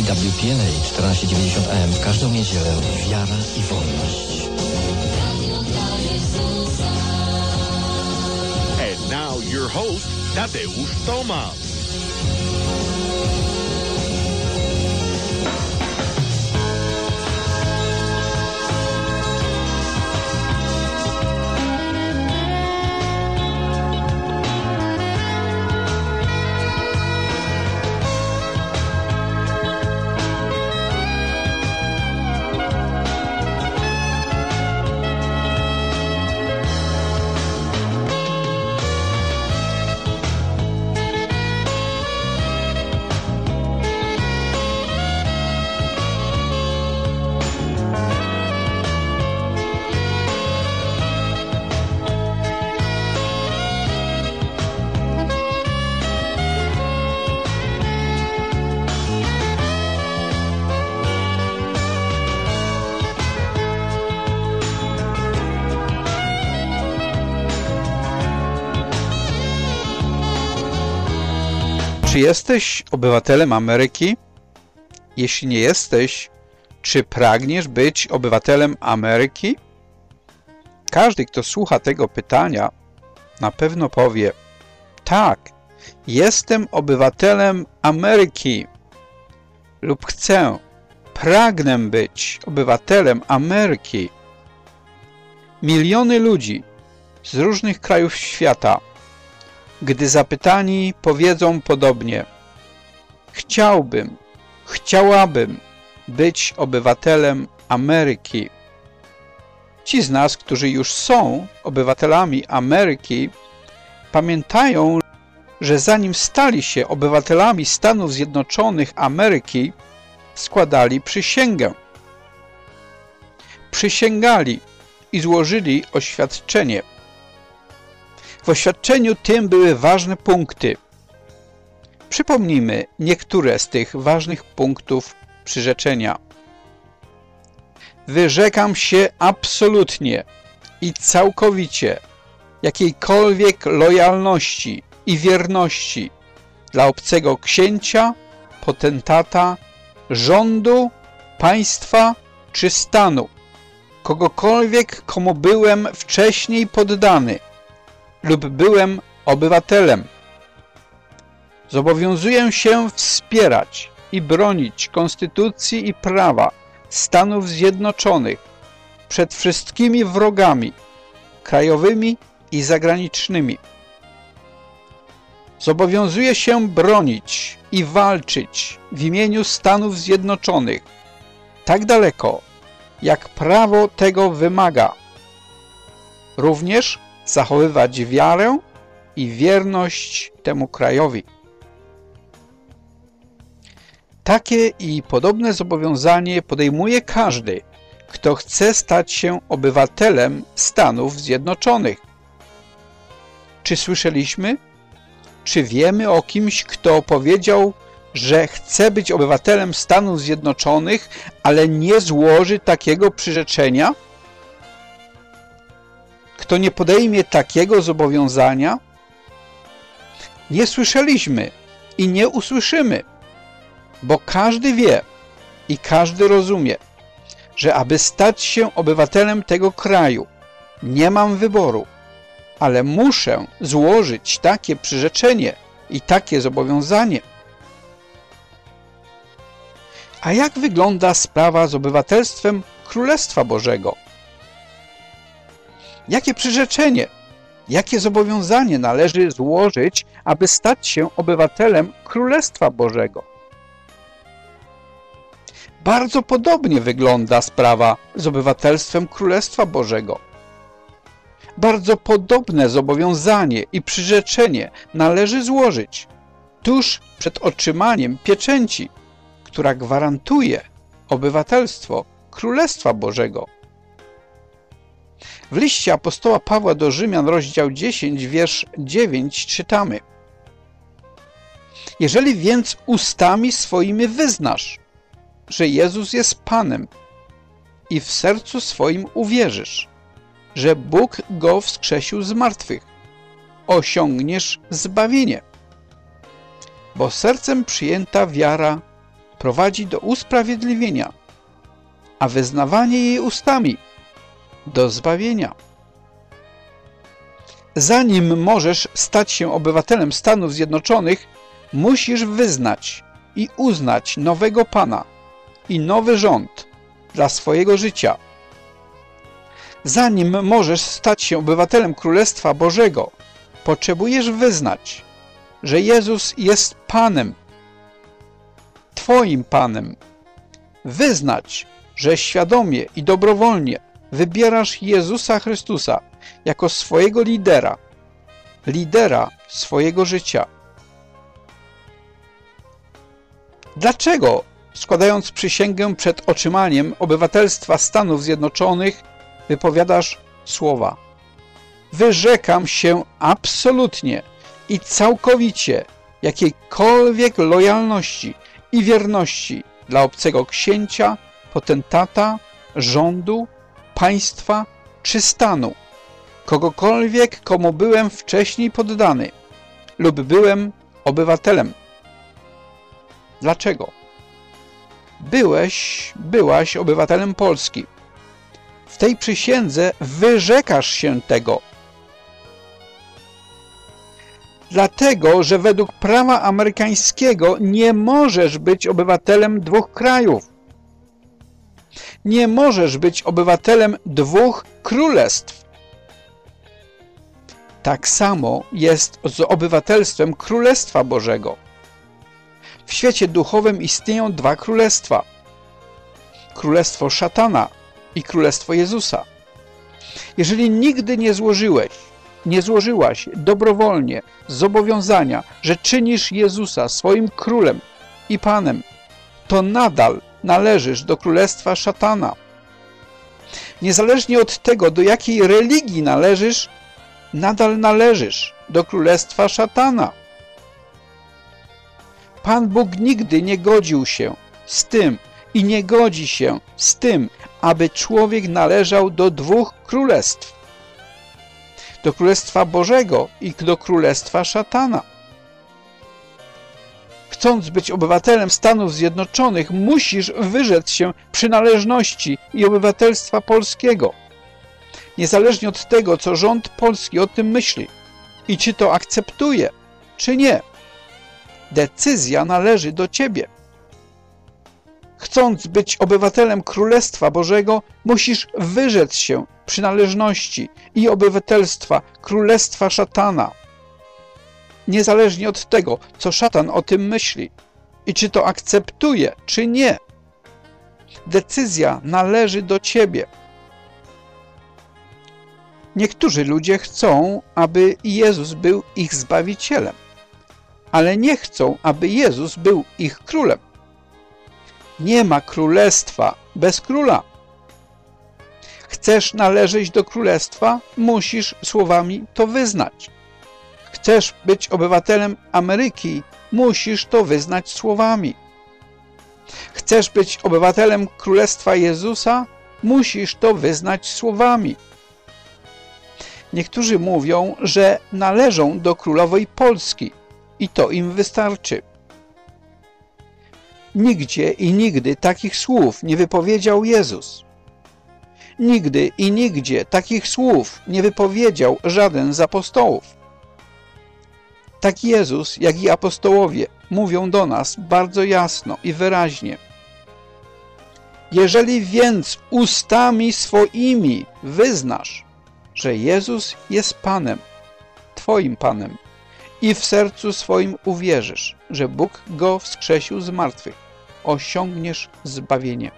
EWTN 1490 AM w każdą niedzielę. Wiara i wolność. And now your host, Tadeusz Tomasz. Czy jesteś obywatelem Ameryki? Jeśli nie jesteś, czy pragniesz być obywatelem Ameryki? Każdy, kto słucha tego pytania, na pewno powie: tak, jestem obywatelem Ameryki lub pragnę być obywatelem Ameryki. Miliony ludzi z różnych krajów świata, gdy zapytani, powiedzą podobnie: chciałabym być obywatelem Ameryki. Ci z nas, którzy już są obywatelami Ameryki, pamiętają, że zanim stali się obywatelami Stanów Zjednoczonych Ameryki, składali przysięgę. Przysięgali i złożyli oświadczenie. W oświadczeniu tym były ważne punkty. Przypomnijmy niektóre z tych ważnych punktów przyrzeczenia. Wyrzekam się absolutnie i całkowicie jakiejkolwiek lojalności i wierności dla obcego księcia, potentata, rządu, państwa czy stanu, kogokolwiek, komu byłem wcześniej poddany lub byłem obywatelem. Zobowiązuję się wspierać i bronić konstytucji i prawa Stanów Zjednoczonych przed wszystkimi wrogami krajowymi i zagranicznymi. Zobowiązuję się bronić i walczyć w imieniu Stanów Zjednoczonych tak daleko, jak prawo tego wymaga. Również zachowywać wiarę i wierność temu krajowi. Takie i podobne zobowiązanie podejmuje każdy, kto chce stać się obywatelem Stanów Zjednoczonych. Czy słyszeliśmy? Czy wiemy o kimś, kto powiedział, że chce być obywatelem Stanów Zjednoczonych, ale nie złoży takiego przyrzeczenia? Kto nie podejmie takiego zobowiązania? Nie słyszeliśmy i nie usłyszymy, bo każdy wie i każdy rozumie, że aby stać się obywatelem tego kraju, nie mam wyboru, ale muszę złożyć takie przyrzeczenie i takie zobowiązanie. A jak wygląda sprawa z obywatelstwem Królestwa Bożego? Jakie przyrzeczenie, jakie zobowiązanie należy złożyć, aby stać się obywatelem Królestwa Bożego? Bardzo podobnie wygląda sprawa z obywatelstwem Królestwa Bożego. Bardzo podobne zobowiązanie i przyrzeczenie należy złożyć tuż przed otrzymaniem pieczęci, która gwarantuje obywatelstwo Królestwa Bożego. W liście apostoła Pawła do Rzymian, rozdział 10, wiersz 9 czytamy: Jeżeli więc ustami swoimi wyznasz, że Jezus jest Panem i w sercu swoim uwierzysz, że Bóg Go wskrzesił z martwych, osiągniesz zbawienie. Bo sercem przyjęta wiara prowadzi do usprawiedliwienia, a wyznawanie jej ustami do zbawienia. Zanim możesz stać się obywatelem Stanów Zjednoczonych, musisz wyznać i uznać nowego Pana i nowy rząd dla swojego życia. Zanim możesz stać się obywatelem Królestwa Bożego, potrzebujesz wyznać, że Jezus jest Panem, Twoim Panem. Wyznać, że świadomie i dobrowolnie wybierasz Jezusa Chrystusa jako swojego lidera swojego życia. Dlaczego, składając przysięgę przed otrzymaniem obywatelstwa Stanów Zjednoczonych, wypowiadasz słowa: wyrzekam się absolutnie i całkowicie jakiejkolwiek lojalności i wierności dla obcego księcia, potentata, rządu, państwa czy stanu, kogokolwiek, komu byłem wcześniej poddany lub byłem obywatelem. Dlaczego? Byłaś obywatelem Polski. W tej przysiędze wyrzekasz się tego. Dlatego, że według prawa amerykańskiego nie możesz być obywatelem dwóch krajów. Nie możesz być obywatelem dwóch królestw. Tak samo jest z obywatelstwem Królestwa Bożego. W świecie duchowym istnieją dwa królestwa. Królestwo szatana i Królestwo Jezusa. Jeżeli nigdy nie złożyłaś dobrowolnie zobowiązania, że czynisz Jezusa swoim królem i Panem, to nadal należysz do Królestwa szatana. Niezależnie od tego, do jakiej religii należysz, nadal należysz do Królestwa szatana. Pan Bóg nigdy nie godził się z tym i nie godzi się z tym, aby człowiek należał do dwóch królestw. Do Królestwa Bożego i do Królestwa szatana. Chcąc być obywatelem Stanów Zjednoczonych, musisz wyrzec się przynależności i obywatelstwa polskiego. Niezależnie od tego, co rząd polski o tym myśli i czy to akceptuje, czy nie. Decyzja należy do ciebie. Chcąc być obywatelem Królestwa Bożego, musisz wyrzec się przynależności i obywatelstwa Królestwa szatana. Niezależnie od tego, co szatan o tym myśli i czy to akceptuje, czy nie. Decyzja należy do ciebie. Niektórzy ludzie chcą, aby Jezus był ich Zbawicielem, ale nie chcą, aby Jezus był ich królem. Nie ma królestwa bez króla. Chcesz należeć do królestwa? Musisz słowami to wyznać. Chcesz być obywatelem Ameryki? Musisz to wyznać słowami. Chcesz być obywatelem Królestwa Jezusa? Musisz to wyznać słowami. Niektórzy mówią, że należą do królowej Polski i to im wystarczy. Nigdzie i nigdy takich słów nie wypowiedział Jezus. Nigdy i nigdzie takich słów nie wypowiedział żaden z apostołów. Tak Jezus, jak i apostołowie mówią do nas bardzo jasno i wyraźnie. Jeżeli więc ustami swoimi wyznasz, że Jezus jest Panem, Twoim Panem, i w sercu swoim uwierzysz, że Bóg Go wskrzesił z martwych, osiągniesz zbawienie.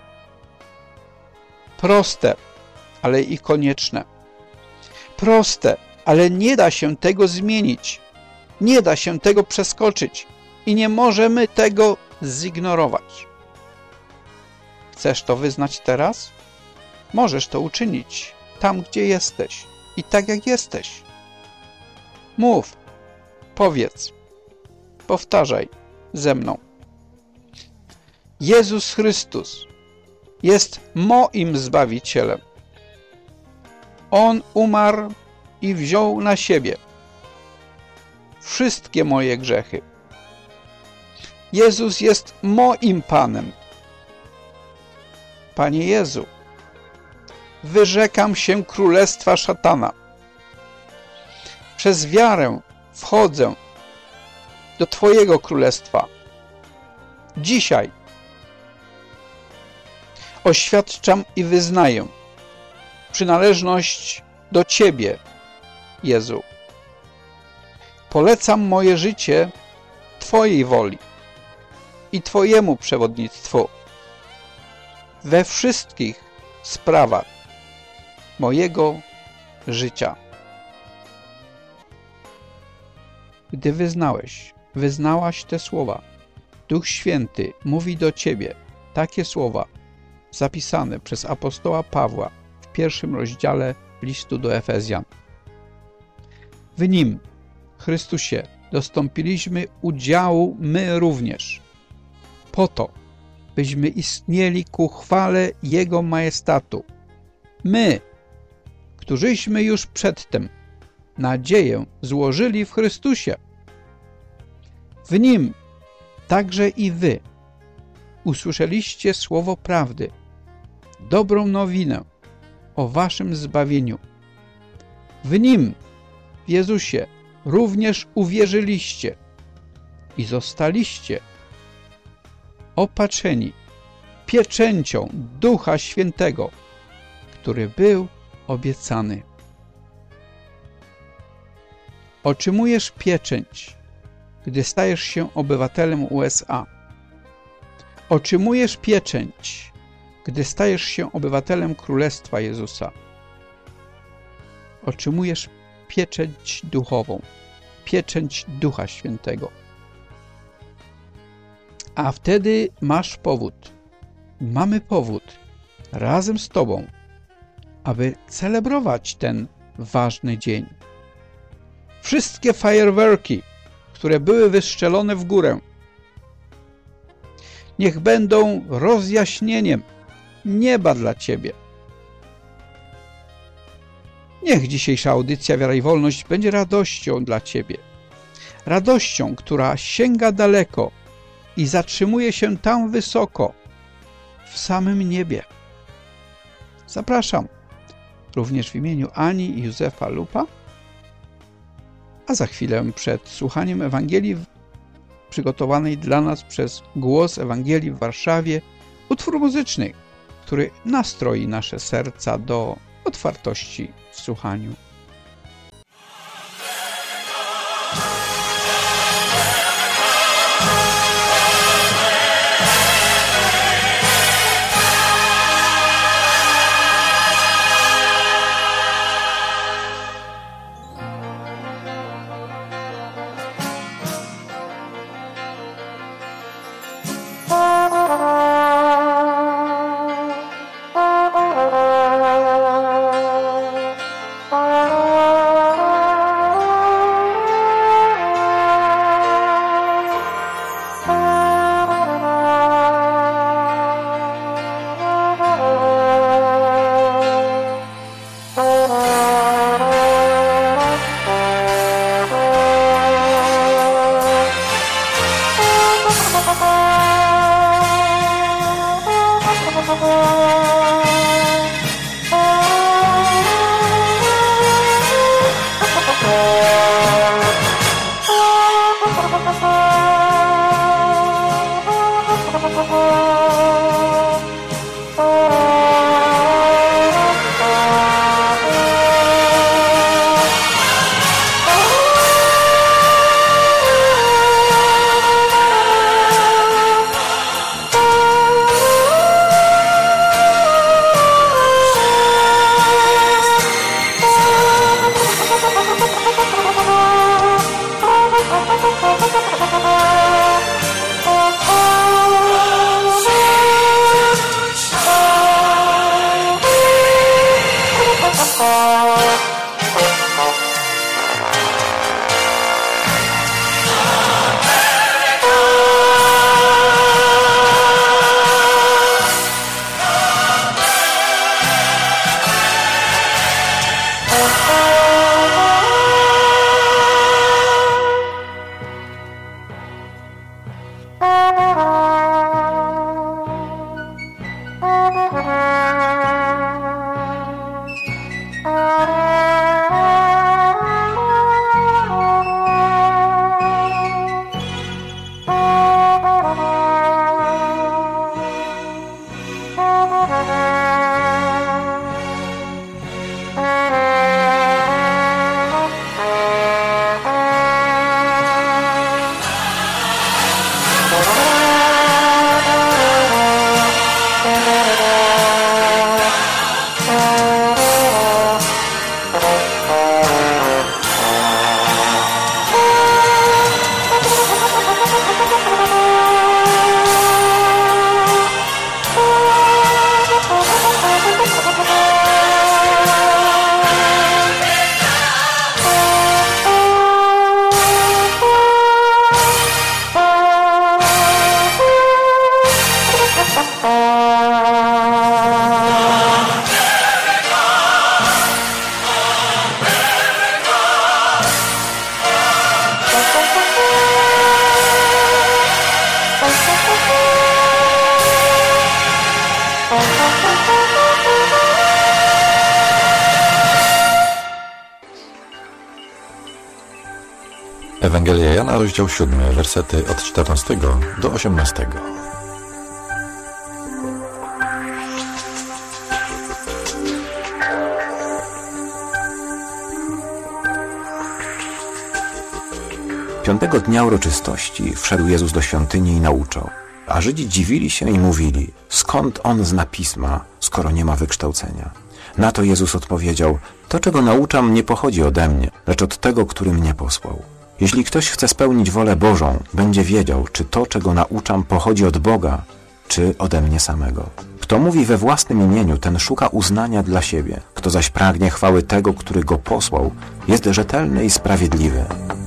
Proste, ale i konieczne. Proste, ale nie da się tego zmienić. Nie da się tego przeskoczyć i nie możemy tego zignorować. Chcesz to wyznać teraz? Możesz to uczynić tam, gdzie jesteś i tak, jak jesteś. Mów, powiedz, powtarzaj ze mną. Jezus Chrystus jest moim Zbawicielem. On umarł i wziął na siebie wszystkie moje grzechy. Jezus jest moim Panem. Panie Jezu, wyrzekam się królestwa szatana. Przez wiarę wchodzę do Twojego królestwa. Dzisiaj oświadczam i wyznaję przynależność do Ciebie, Jezu. Polecam moje życie Twojej woli i Twojemu przewodnictwu we wszystkich sprawach mojego życia. Gdy wyznałaś te słowa, Duch Święty mówi do Ciebie takie słowa zapisane przez apostoła Pawła w 1 rozdziale listu do Efezjan. W Nim, Chrystusie, dostąpiliśmy udziału my również, po to, byśmy istnieli ku chwale Jego majestatu. My, którzyśmy już przedtem nadzieję złożyli w Chrystusie. W Nim także i wy usłyszeliście słowo prawdy, dobrą nowinę o waszym zbawieniu. W Nim, w Jezusie, również uwierzyliście i zostaliście opatrzeni pieczęcią Ducha Świętego, który był obiecany. Otrzymujesz pieczęć, gdy stajesz się obywatelem USA. Otrzymujesz pieczęć, gdy stajesz się obywatelem Królestwa Jezusa. Otrzymujesz pieczęć duchową, pieczęć Ducha Świętego. A wtedy masz powód, mamy powód razem z Tobą, aby celebrować ten ważny dzień. Wszystkie fajerwerki, które były wystrzelone w górę, niech będą rozjaśnieniem nieba dla Ciebie. Niech dzisiejsza audycja Wiara i Wolność będzie radością dla Ciebie. Radością, która sięga daleko i zatrzymuje się tam wysoko, w samym niebie. Zapraszam również w imieniu Ani i Józefa Lupa, a za chwilę przed słuchaniem Ewangelii przygotowanej dla nas przez Głos Ewangelii w Warszawie utwór muzyczny, który nastroi nasze serca do otwartości w słuchaniu. Ewangelia Jana, rozdział 7, wersety od 14 do 18. Piątego dnia uroczystości wszedł Jezus do świątyni i nauczał. A Żydzi dziwili się i mówili, skąd on zna pisma, skoro nie ma wykształcenia. Na to Jezus odpowiedział, to czego nauczam nie pochodzi ode mnie, lecz od tego, który mnie posłał. Jeśli ktoś chce spełnić wolę Bożą, będzie wiedział, czy to, czego nauczam, pochodzi od Boga, czy ode mnie samego. Kto mówi we własnym imieniu, ten szuka uznania dla siebie. Kto zaś pragnie chwały tego, który go posłał, jest rzetelny i sprawiedliwy.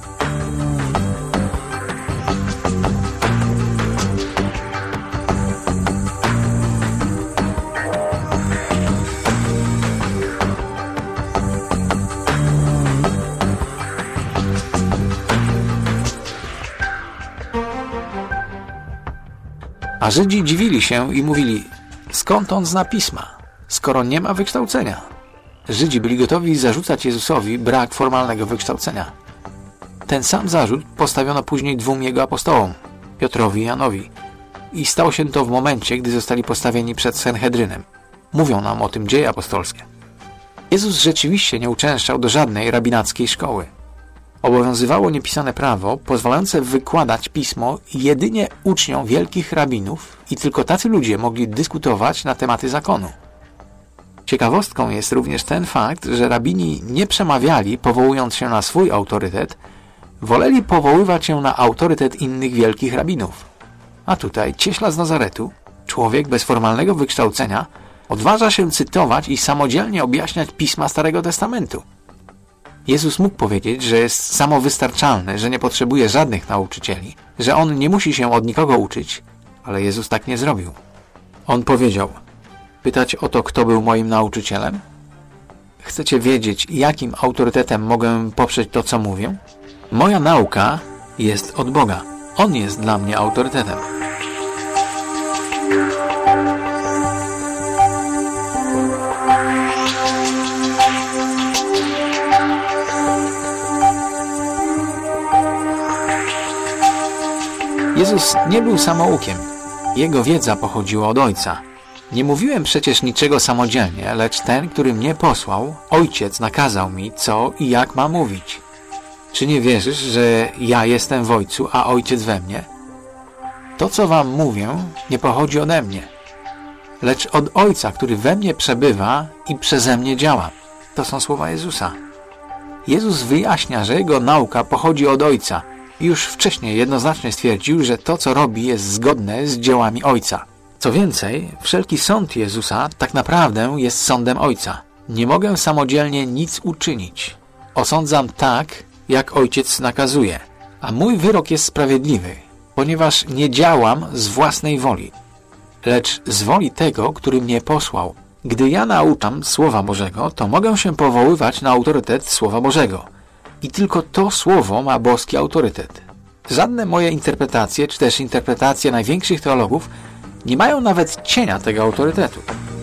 A Żydzi dziwili się i mówili, skąd on zna pisma, skoro nie ma wykształcenia? Żydzi byli gotowi zarzucać Jezusowi brak formalnego wykształcenia. Ten sam zarzut postawiono później dwóm jego apostołom, Piotrowi i Janowi. I stało się to w momencie, gdy zostali postawieni przed Sanhedrynem. Mówią nam o tym dzieje apostolskie. Jezus rzeczywiście nie uczęszczał do żadnej rabinackiej szkoły. Obowiązywało niepisane prawo pozwalające wykładać pismo jedynie uczniom wielkich rabinów i tylko tacy ludzie mogli dyskutować na tematy zakonu. Ciekawostką jest również ten fakt, że rabini nie przemawiali powołując się na swój autorytet, woleli powoływać się na autorytet innych wielkich rabinów. A tutaj cieśla z Nazaretu, człowiek bez formalnego wykształcenia, odważa się cytować i samodzielnie objaśniać pisma Starego Testamentu. Jezus mógł powiedzieć, że jest samowystarczalny, że nie potrzebuje żadnych nauczycieli, że on nie musi się od nikogo uczyć, ale Jezus tak nie zrobił. On powiedział, pytać o to, kto był moim nauczycielem? Chcecie wiedzieć, jakim autorytetem mogę poprzeć to, co mówię? Moja nauka jest od Boga. On jest dla mnie autorytetem. Jezus nie był samoukiem. Jego wiedza pochodziła od Ojca. Nie mówiłem przecież niczego samodzielnie, lecz ten, który mnie posłał, Ojciec nakazał mi, co i jak mam mówić. Czy nie wierzysz, że ja jestem w Ojcu, a Ojciec we mnie? To, co wam mówię, nie pochodzi ode mnie, lecz od Ojca, który we mnie przebywa i przeze mnie działa. To są słowa Jezusa. Jezus wyjaśnia, że jego nauka pochodzi od Ojca. Już wcześniej jednoznacznie stwierdził, że to, co robi, jest zgodne z dziełami Ojca. Co więcej, wszelki sąd Jezusa tak naprawdę jest sądem Ojca. Nie mogę samodzielnie nic uczynić. Osądzam tak, jak Ojciec nakazuje, a mój wyrok jest sprawiedliwy, ponieważ nie działam z własnej woli, lecz z woli tego, który mnie posłał. Gdy ja nauczam Słowa Bożego, to mogę się powoływać na autorytet Słowa Bożego. I tylko to słowo ma boski autorytet. Żadne moje interpretacje, czy też interpretacje największych teologów Nie mają nawet cienia tego autorytetu.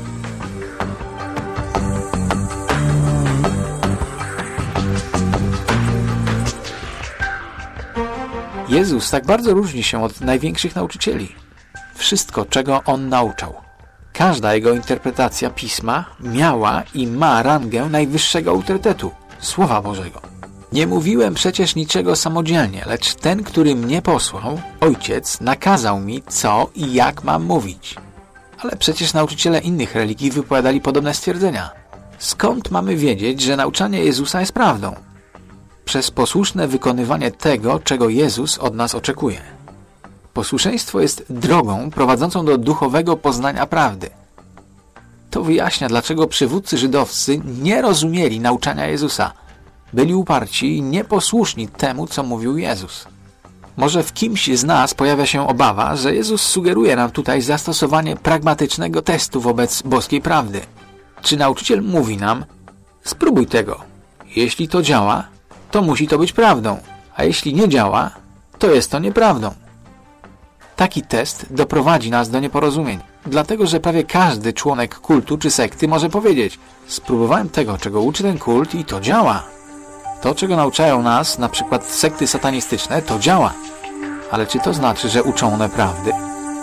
Jezus tak bardzo różni się od największych nauczycieli. Wszystko, czego On nauczał, każda Jego interpretacja Pisma miała i ma rangę najwyższego autorytetu, Słowa Bożego. Nie mówiłem przecież niczego samodzielnie, lecz ten, który mnie posłał, Ojciec, nakazał mi, co i jak mam mówić. Ale przecież nauczyciele innych religii wypowiadali podobne stwierdzenia. Skąd mamy wiedzieć, że nauczanie Jezusa jest prawdą? Przez posłuszne wykonywanie tego, czego Jezus od nas oczekuje. Posłuszeństwo jest drogą prowadzącą do duchowego poznania prawdy. To wyjaśnia, dlaczego przywódcy żydowscy nie rozumieli nauczania Jezusa. Byli uparci i nieposłuszni temu, co mówił Jezus. Może w kimś z nas pojawia się obawa, że Jezus sugeruje nam tutaj zastosowanie pragmatycznego testu wobec boskiej prawdy. Czy nauczyciel mówi nam: spróbuj tego. Jeśli to działa, to musi to być prawdą, a jeśli nie działa, to jest to nieprawdą. Taki test doprowadzi nas do nieporozumień, dlatego że prawie każdy członek kultu czy sekty może powiedzieć: spróbowałem tego, czego uczy ten kult i to działa. To, czego nauczają nas, na przykład sekty satanistyczne, to działa. Ale czy to znaczy, że uczą one prawdy?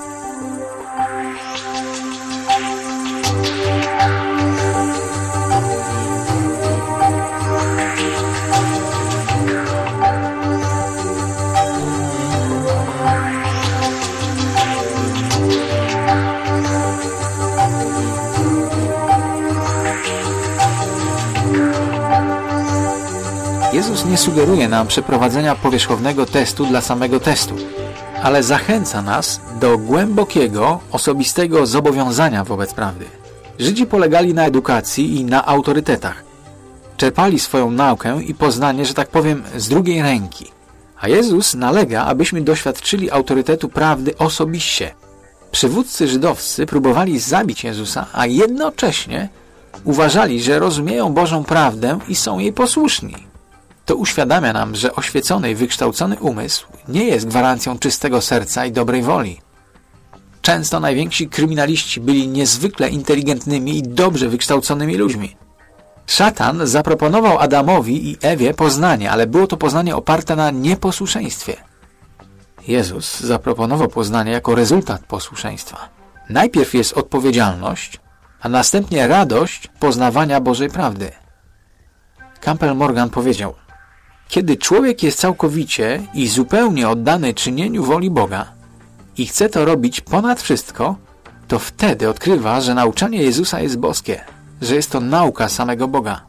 Jezus nie sugeruje nam przeprowadzenia powierzchownego testu dla samego testu, ale zachęca nas do głębokiego, osobistego zobowiązania wobec prawdy. Żydzi polegali na edukacji i na autorytetach. Czerpali swoją naukę i poznanie, że tak powiem, z drugiej ręki. A Jezus nalega, abyśmy doświadczyli autorytetu prawdy osobiście. Przywódcy żydowscy próbowali zabić Jezusa, a jednocześnie uważali, że rozumieją Bożą prawdę i są jej posłuszni. To uświadamia nam, że oświecony i wykształcony umysł nie jest gwarancją czystego serca i dobrej woli. Często najwięksi kryminaliści byli niezwykle inteligentnymi i dobrze wykształconymi ludźmi. Szatan zaproponował Adamowi i Ewie poznanie, ale było to poznanie oparte na nieposłuszeństwie. Jezus zaproponował poznanie jako rezultat posłuszeństwa. Najpierw jest odpowiedzialność, a następnie radość poznawania Bożej prawdy. Campbell Morgan powiedział: kiedy człowiek jest całkowicie i zupełnie oddany czynieniu woli Boga i chce to robić ponad wszystko, to wtedy odkrywa, że nauczanie Jezusa jest boskie, że jest to nauka samego Boga.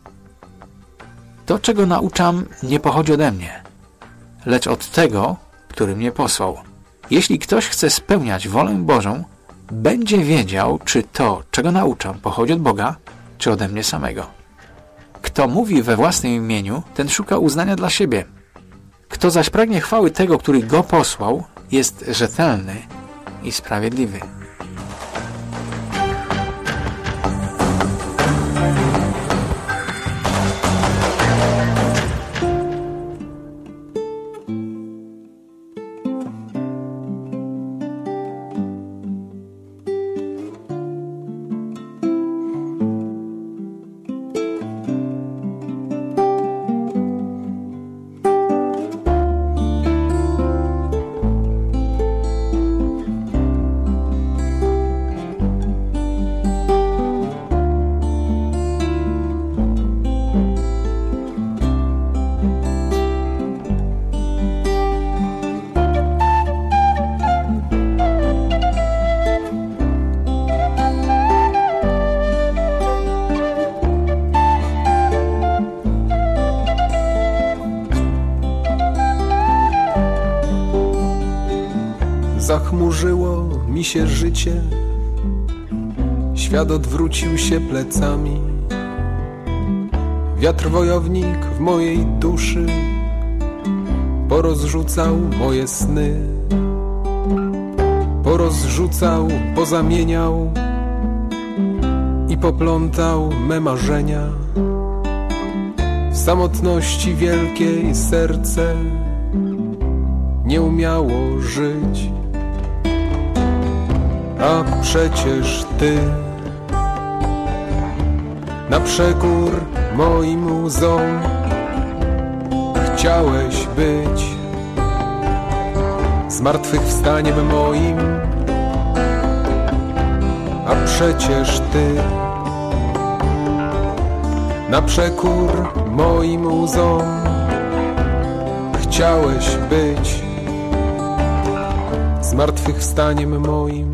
To, czego nauczam, nie pochodzi ode mnie, lecz od tego, który mnie posłał. Jeśli ktoś chce spełniać wolę Bożą, będzie wiedział, czy to, czego nauczam, pochodzi od Boga, czy ode mnie samego. Kto mówi we własnym imieniu, ten szuka uznania dla siebie. Kto zaś pragnie chwały tego, który go posłał, jest rzetelny i sprawiedliwy. Zachmurzyło mi się życie, świat odwrócił się plecami. Wiatr wojownik w mojej duszy porozrzucał moje sny, porozrzucał, pozamieniał i poplątał me marzenia. W samotności wielkiej serce nie umiało żyć. a przecież Ty na przekór moim łzom chciałeś być zmartwychwstaniem moim, a przecież Ty na przekór moim łzom chciałeś być zmartwychwstaniem moim.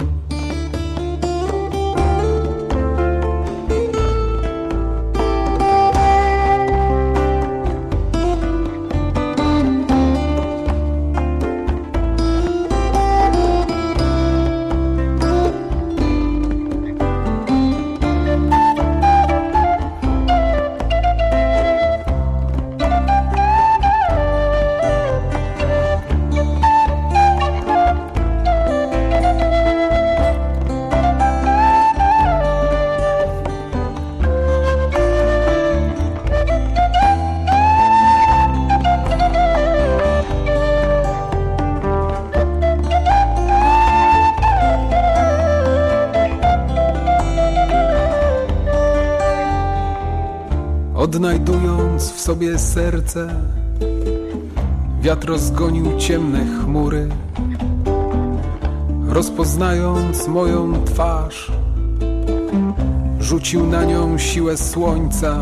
Odnajdując w sobie serce, wiatr rozgonił ciemne chmury. Rozpoznając moją twarz, rzucił na nią siłę słońca.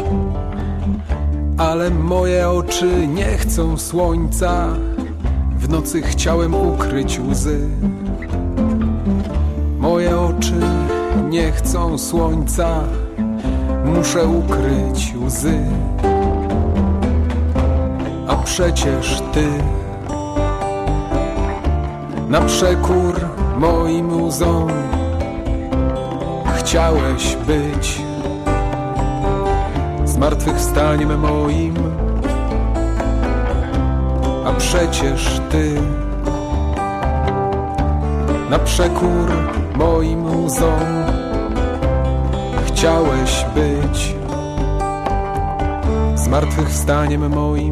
Ale moje oczy nie chcą słońca, w nocy chciałem ukryć łzy. Moje oczy nie chcą słońca, muszę ukryć łzy. A przecież Ty na przekór moim łzom chciałeś być zmartwychwstaniem moim, a przecież Ty na przekór moim łzom chciałeś być zmartwychwstaniem moim.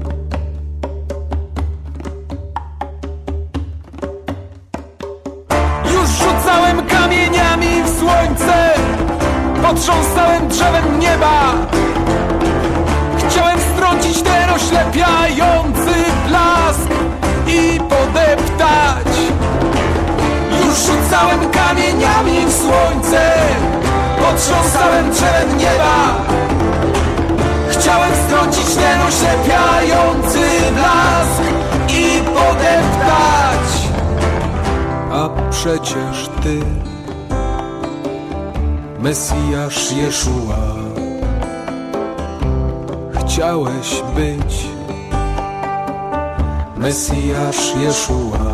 Już rzucałem kamieniami w słońce, potrząsałem drzewem nieba. Chciałem strącić ten oślepiający blask i podeptać. Już rzucałem kamieniami w słońce, potrząsałem drzewem nieba. Chciałem strącić ten oślepiający blask i podeptać. A przecież Ty, Mesjasz Jeszua, chciałeś być Mesjasz Jeszua.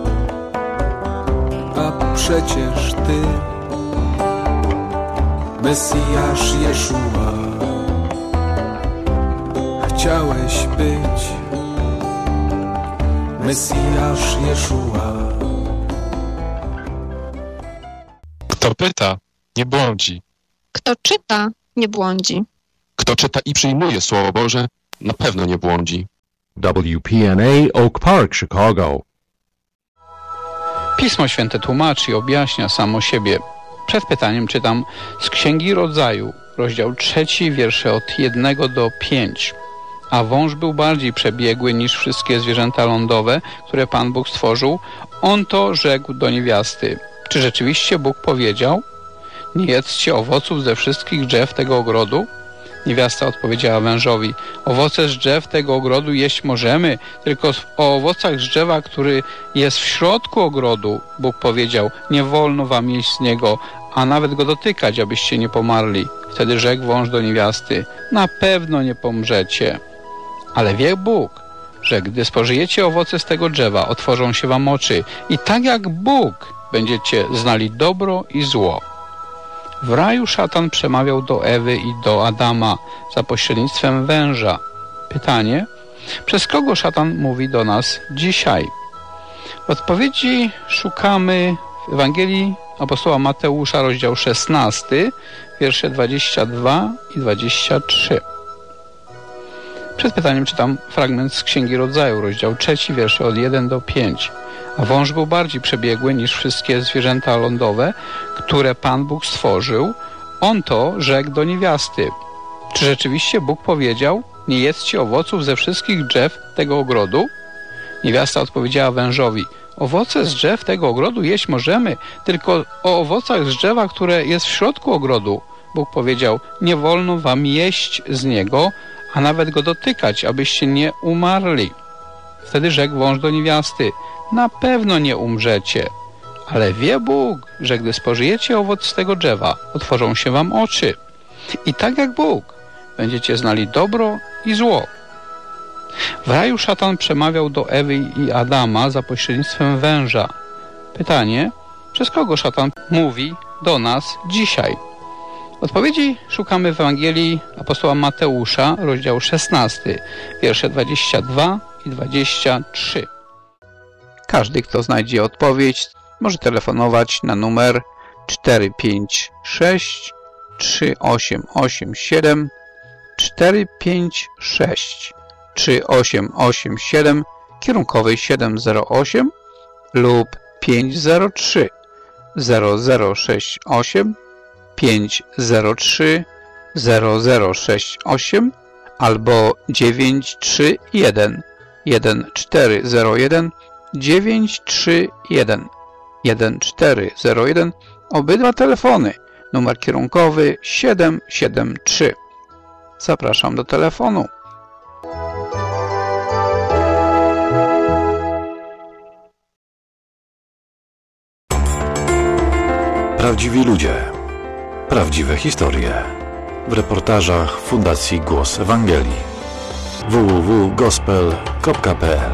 A przecież Ty, Mesjasz Jeszua, chciałeś być Mesjasz Jeszua. Kto pyta, nie błądzi. Kto czyta, nie błądzi. Kto czyta i przyjmuje Słowo Boże, na pewno nie błądzi. WPNA Oak Park, Chicago. Pismo Święte tłumaczy i objaśnia samo siebie. Przed pytaniem czytam z Księgi Rodzaju, rozdział 3, wiersze od 1 do 5. A wąż był bardziej przebiegły niż wszystkie zwierzęta lądowe, które Pan Bóg stworzył. On to rzekł do niewiasty. Czy rzeczywiście Bóg powiedział: nie jedzcie owoców ze wszystkich drzew tego ogrodu? Niewiasta odpowiedziała wężowi: owoce z drzew tego ogrodu jeść możemy, tylko o owocach z drzewa, który jest w środku ogrodu, Bóg powiedział: nie wolno wam jeść z niego, a nawet go dotykać, abyście nie pomarli. Wtedy rzekł wąż do niewiasty: na pewno nie pomrzecie. Ale wie Bóg, że gdy spożyjecie owoce z tego drzewa, otworzą się wam oczy i tak jak Bóg będziecie znali dobro i zło. W raju szatan przemawiał do Ewy i do Adama za pośrednictwem węża. Pytanie: przez kogo szatan mówi do nas dzisiaj? Odpowiedzi szukamy w Ewangelii apostoła Mateusza, rozdział 16, wiersze 22 i 23. Przed pytaniem czytam fragment z Księgi Rodzaju, rozdział 3, wiersze od 1 do 5. A wąż był bardziej przebiegły niż wszystkie zwierzęta lądowe, które Pan Bóg stworzył. On to rzekł do niewiasty. Czy rzeczywiście Bóg powiedział, nie jedzcie owoców ze wszystkich drzew tego ogrodu? Niewiasta odpowiedziała wężowi, owoce z drzew tego ogrodu jeść możemy, tylko o owocach z drzewa, które jest w środku ogrodu. Bóg powiedział, nie wolno wam jeść z niego, a nawet go dotykać, abyście nie umarli. Wtedy rzekł wąż do niewiasty, na pewno nie umrzecie, ale wie Bóg, że gdy spożyjecie owoc z tego drzewa, otworzą się wam oczy. I tak jak Bóg, będziecie znali dobro i zło. W raju szatan przemawiał do Ewy i Adama za pośrednictwem węża. Pytanie, przez kogo szatan mówi do nas dzisiaj? Odpowiedzi szukamy w Ewangelii apostoła Mateusza, rozdział 16, wiersze 22 i 23. Każdy, kto znajdzie odpowiedź, może telefonować na numer 456 3887 456 3887 kierunkowej 708 lub 503 0068 503 0068 albo 931 1401 931 1401. Obydwa telefony. Numer kierunkowy 773. Zapraszam do telefonu. Prawdziwi ludzie. Prawdziwe historie. W reportażach Fundacji Głos Ewangelii. www.gospel.pl.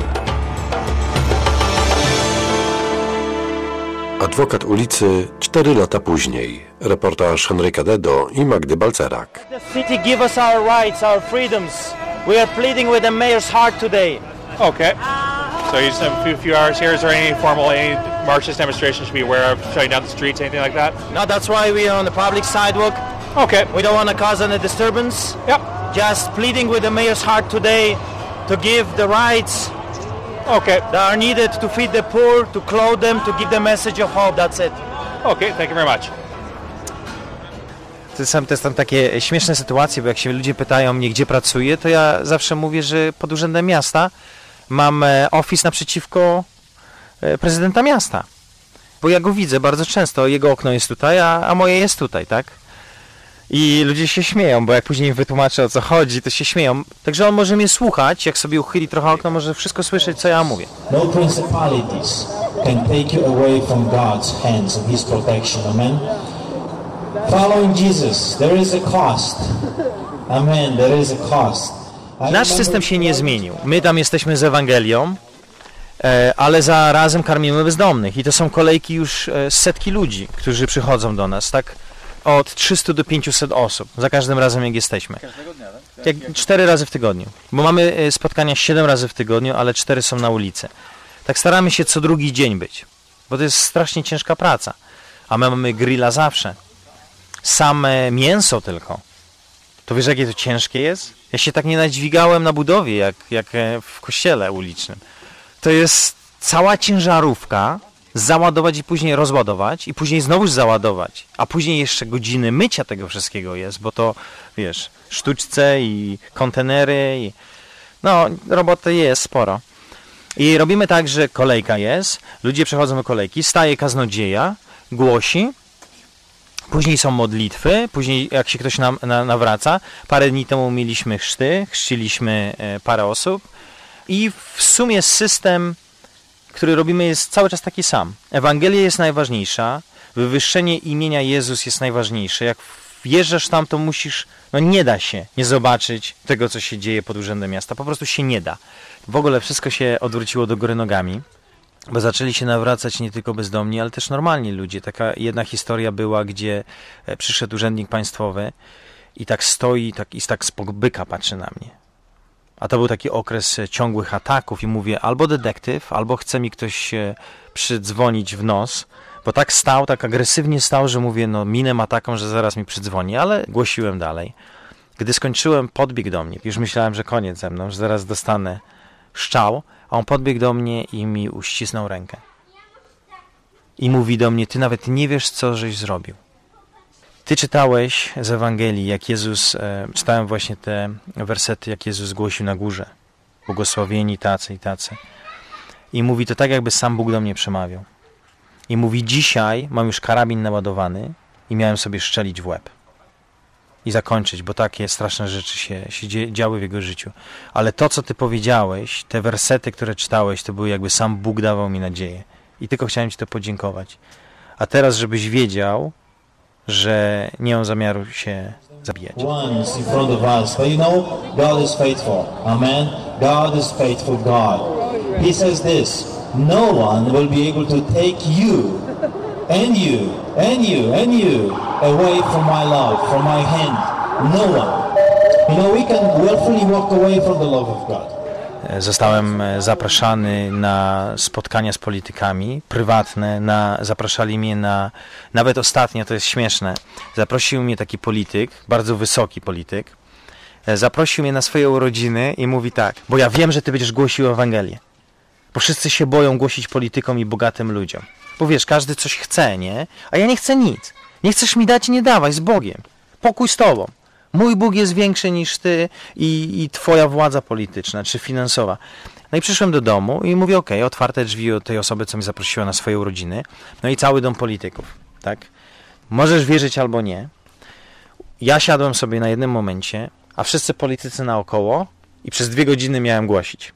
Adwokat ulicy 4 lata później. Reportaż Henryka Dedo i Magdy Balcerak. The city give us our rights, our freedoms. We are pleading with the mayor's heart today. Okay. So you just have a few hours here. Is there any marches, demonstrations should be aware of, shutting down the streets, anything like that? No, that's why we are on the public sidewalk. Okay. We don't want to cause any disturbance. Yep. Just pleading with the mayor's heart today to give the rights that are needed to feed the poor, to clothe them, to give the message of hope. That's it. Okay, thank you very much. To są takie śmieszne sytuacje, bo jak się ludzie pytają mnie, gdzie pracuję, to ja zawsze mówię, że pod Urzędem Miasta mam office naprzeciwko prezydenta miasta. Bo ja go widzę bardzo często, jego okno jest tutaj, a moje jest tutaj, tak? I ludzie się śmieją, bo jak później im wytłumaczę, o co chodzi, to się śmieją. Także on może mnie słuchać, jak sobie uchyli trochę okno, może wszystko słyszeć, co ja mówię. No principalities can take you away from God's hands and His protection. Amen. Following Jesus, there is a cost. Amen. There is a cost. Nasz system się nie zmienił. My tam jesteśmy z Ewangelią, ale zarazem karmimy bezdomnych. I to są kolejki już setki ludzi, którzy przychodzą do nas, tak? Od 300 do 500 osób, za każdym razem jak jesteśmy. Każdego dnia, tak? 4 razy w tygodniu. Bo mamy spotkania 7 razy w tygodniu, ale 4 są na ulicy. Tak staramy się co drugi dzień być, bo to jest strasznie ciężka praca. A my mamy grilla zawsze. Same mięso tylko. To wiesz, jakie to ciężkie jest? Ja się tak nie nadźwigałem na budowie, jak w kościele ulicznym. To jest cała ciężarówka, załadować i później rozładować i później znowuż załadować, a później jeszcze godziny mycia tego wszystkiego jest, bo to, wiesz, sztuczce i kontenery i... No, roboty jest sporo. I robimy tak, że kolejka jest, ludzie przechodzą do kolejki, staje kaznodzieja, głosi, później są modlitwy, później jak się ktoś nawraca, parę dni temu mieliśmy chrzty, chrzciliśmy parę osób i w sumie system, który robimy, jest cały czas taki sam. Ewangelia jest najważniejsza, wywyższenie imienia Jezus jest najważniejsze. Jak wjeżdżasz tam, to musisz, nie da się nie zobaczyć tego, co się dzieje pod Urzędem Miasta. Po prostu się nie da. W ogóle wszystko się odwróciło do góry nogami, bo zaczęli się nawracać nie tylko bezdomni, ale też normalni ludzie. Taka jedna historia była, gdzie przyszedł urzędnik państwowy i tak stoi i tak z byka patrzy na mnie. A to był taki okres ciągłych ataków i mówię, albo detektyw, albo chce mi ktoś przydzwonić w nos, bo tak stał, tak agresywnie stał, że mówię, minę ma taką, że zaraz mi przydzwoni, ale głosiłem dalej. Gdy skończyłem, podbiegł do mnie. Już myślałem, że koniec ze mną, że zaraz dostanę szczał, a on podbiegł do mnie i mi uścisnął rękę. i mówi do mnie, ty nawet nie wiesz, co żeś zrobił. Ty czytałeś z Ewangelii, jak Jezus, czytałem właśnie te wersety, jak Jezus głosił na górze. Błogosławieni tacy i tacy. I mówi to tak, jakby sam Bóg do mnie przemawiał. I mówi, dzisiaj mam już karabin naładowany i miałem sobie strzelić w łeb. I zakończyć, bo takie straszne rzeczy się działy w jego życiu. Ale to, co ty powiedziałeś, te wersety, które czytałeś, to były jakby sam Bóg dawał mi nadzieję. I tylko chciałem ci to podziękować. A teraz, żebyś wiedział, że nie mam zamiaru się zabijać. Once in front of us, but you know, God is faithful. Amen. God is faithful God. He says this, no one will be able to take you and you and you and you away from my love, from my hand. No one. You know, we can willfully walk away from the love of God. Zostałem zapraszany na spotkania z politykami prywatne, zapraszali mnie nawet ostatnio, to jest śmieszne, zaprosił mnie taki polityk, bardzo wysoki polityk, zaprosił mnie na swoje urodziny i mówi tak, bo ja wiem, że ty będziesz głosił Ewangelię, bo wszyscy się boją głosić politykom i bogatym ludziom, bo wiesz, każdy coś chce, nie? A ja nie chcę nic, nie chcesz mi dać, nie dawaj, z Bogiem, pokój z tobą. Mój Bóg jest większy niż ty i twoja władza polityczna czy finansowa. No i przyszłem do domu i mówię, okej, otwarte drzwi od tej osoby, co mnie zaprosiła na swoje urodziny. No i cały dom polityków, tak? Możesz wierzyć albo nie. Ja siadłem sobie na jednym momencie, a wszyscy politycy naokoło i przez 2 godziny miałem głosić.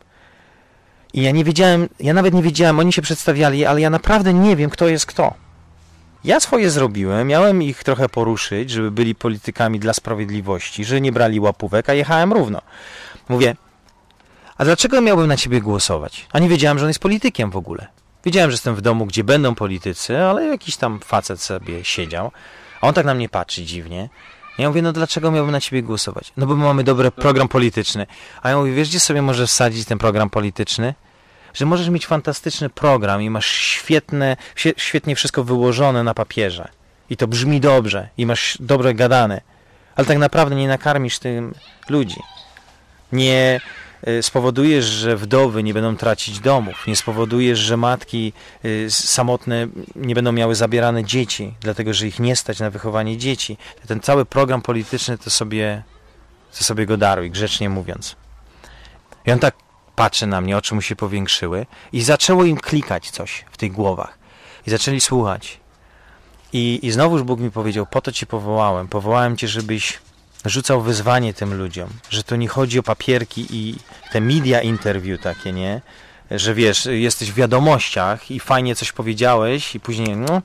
I ja nawet nie wiedziałem, oni się przedstawiali, ale ja naprawdę nie wiem, kto jest kto. Ja swoje zrobiłem, miałem ich trochę poruszyć, żeby byli politykami dla sprawiedliwości, że nie brali łapówek, a jechałem równo. Mówię, a dlaczego miałbym na ciebie głosować? A nie wiedziałem, że on jest politykiem w ogóle. Wiedziałem, że jestem w domu, gdzie będą politycy, ale jakiś tam facet sobie siedział, a on tak na mnie patrzy dziwnie. Ja mówię, no dlaczego miałbym na ciebie głosować? No bo my mamy dobry program polityczny. A ja mówię, wiesz, gdzie sobie możesz wsadzić ten program polityczny? Że możesz mieć fantastyczny program i masz świetnie wszystko wyłożone na papierze. I to brzmi dobrze i masz dobre gadane. Ale tak naprawdę nie nakarmisz tym ludzi. Nie spowodujesz, że wdowy nie będą tracić domów. Nie spowodujesz, że matki samotne nie będą miały zabierane dzieci, dlatego że ich nie stać na wychowanie dzieci. Ten cały program polityczny to sobie go daruj, grzecznie mówiąc. I on tak patrzy na mnie, oczy mu się powiększyły i zaczęło im klikać coś w tych głowach. I zaczęli słuchać. I znowuż Bóg mi powiedział, po to cię powołałem. Powołałem cię, żebyś rzucał wyzwanie tym ludziom, że to nie chodzi o papierki i te media interview takie, nie? Że wiesz, jesteś w wiadomościach i fajnie coś powiedziałeś i później, no,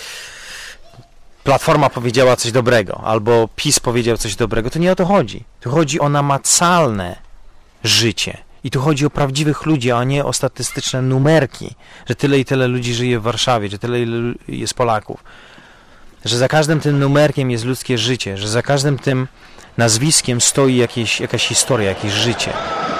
Platforma powiedziała coś dobrego, albo PiS powiedział coś dobrego. To nie o to chodzi. Tu chodzi o namacalne życie. I tu chodzi o prawdziwych ludzi, a nie o statystyczne numerki, że tyle i tyle ludzi żyje w Warszawie, że tyle ile jest Polaków. Że za każdym tym numerkiem jest ludzkie życie, że za każdym tym nazwiskiem stoi jakaś historia, jakieś życie.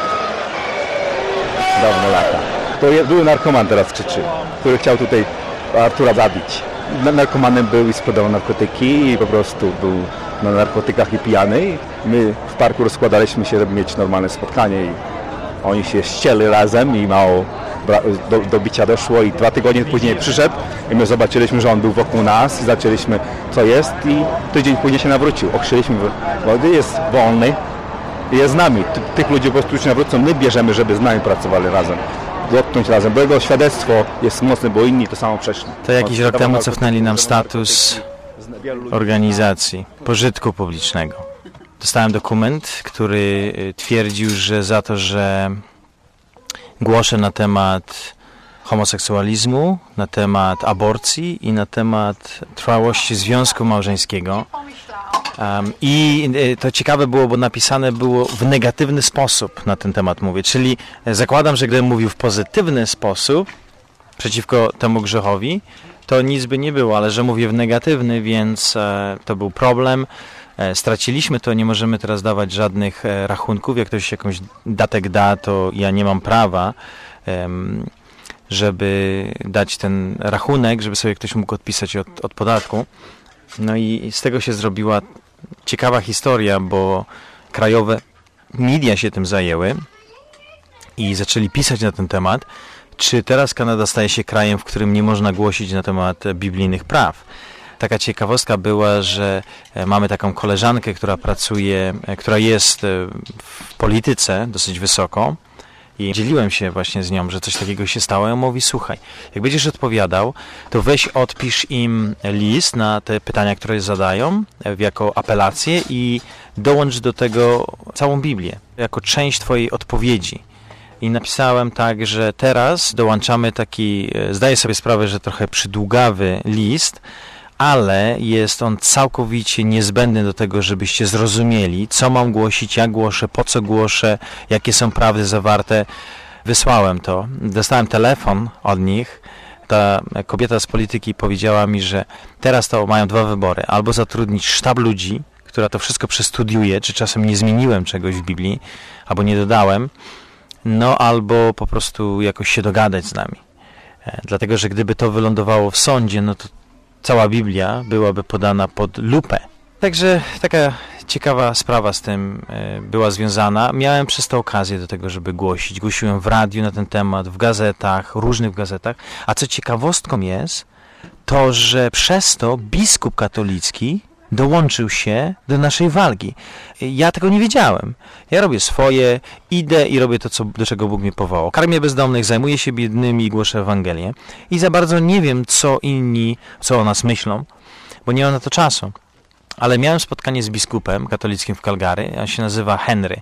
Dawne lata. Był narkoman, teraz krzyczy, który chciał tutaj Artura zabić. Narkomanem był i sprzedawał narkotyki i po prostu był na narkotykach i pijany. My w parku rozkładaliśmy się, żeby mieć normalne spotkanie i oni się ścieli razem i mało do bicia doszło i 2 tygodnie później przyszedł i my zobaczyliśmy, że on był wokół nas i zaczęliśmy co jest i tydzień później się nawrócił. Ochrzciliśmy, bo jest wolny i jest z nami. Tych ludzi po prostu już się nawrócą, my bierzemy, żeby z nami pracowali razem. Dotknąć razem, bo jego świadectwo jest mocne, bo inni to samo przeszli. To jakiś rok temu cofnęli nam status organizacji pożytku publicznego. Dostałem dokument, który twierdził, że za to, że głoszę na temat homoseksualizmu, na temat aborcji i na temat trwałości związku małżeńskiego. I to ciekawe było, bo napisane było w negatywny sposób na ten temat mówię. Czyli zakładam, że gdybym mówił w pozytywny sposób przeciwko temu grzechowi, to nic by nie było, ale że mówię w negatywny, więc to był problem. Straciliśmy to, nie możemy teraz dawać żadnych rachunków. Jak ktoś jakąś datek da, to ja nie mam prawa, żeby dać ten rachunek, żeby sobie ktoś mógł odpisać od podatku. No i z tego się zrobiła ciekawa historia, bo krajowe media się tym zajęły i zaczęli pisać na ten temat. Czy teraz Kanada staje się krajem, w którym nie można głosić na temat biblijnych praw? Taka ciekawostka była, że mamy taką koleżankę, która jest w polityce dosyć wysoko i dzieliłem się właśnie z nią, że coś takiego się stało i on mówi, słuchaj, jak będziesz odpowiadał, to weź odpisz im list na te pytania, które zadają jako apelację i dołącz do tego całą Biblię jako część twojej odpowiedzi. I napisałem tak, że teraz dołączamy taki, zdaję sobie sprawę, że trochę przydługawy list, ale jest on całkowicie niezbędny do tego, żebyście zrozumieli, co mam głosić, jak głoszę, po co głoszę, jakie są prawdy zawarte. Wysłałem to, dostałem telefon od nich. Ta kobieta z polityki powiedziała mi, że teraz to mają dwa wybory. Albo zatrudnić sztab ludzi, która to wszystko przestudiuje, czy czasem nie zmieniłem czegoś w Biblii, albo nie dodałem, no albo po prostu jakoś się dogadać z nami. Dlatego, że gdyby to wylądowało w sądzie, no to cała Biblia byłaby podana pod lupę. Także taka ciekawa sprawa z tym była związana. Miałem przez to okazję do tego, żeby głosić. Głosiłem w radiu na ten temat, w gazetach, różnych gazetach. A co ciekawostką jest, to, że przez to biskup katolicki dołączył się do naszej walki. Ja tego nie wiedziałem. Ja robię swoje, idę i robię to, do czego Bóg mnie powołał. Karmię bezdomnych, zajmuję się biednymi i głoszę Ewangelię. I za bardzo nie wiem, co o nas myślą, bo nie mam na to czasu. Ale miałem spotkanie z biskupem katolickim w Calgary, on się nazywa Henry.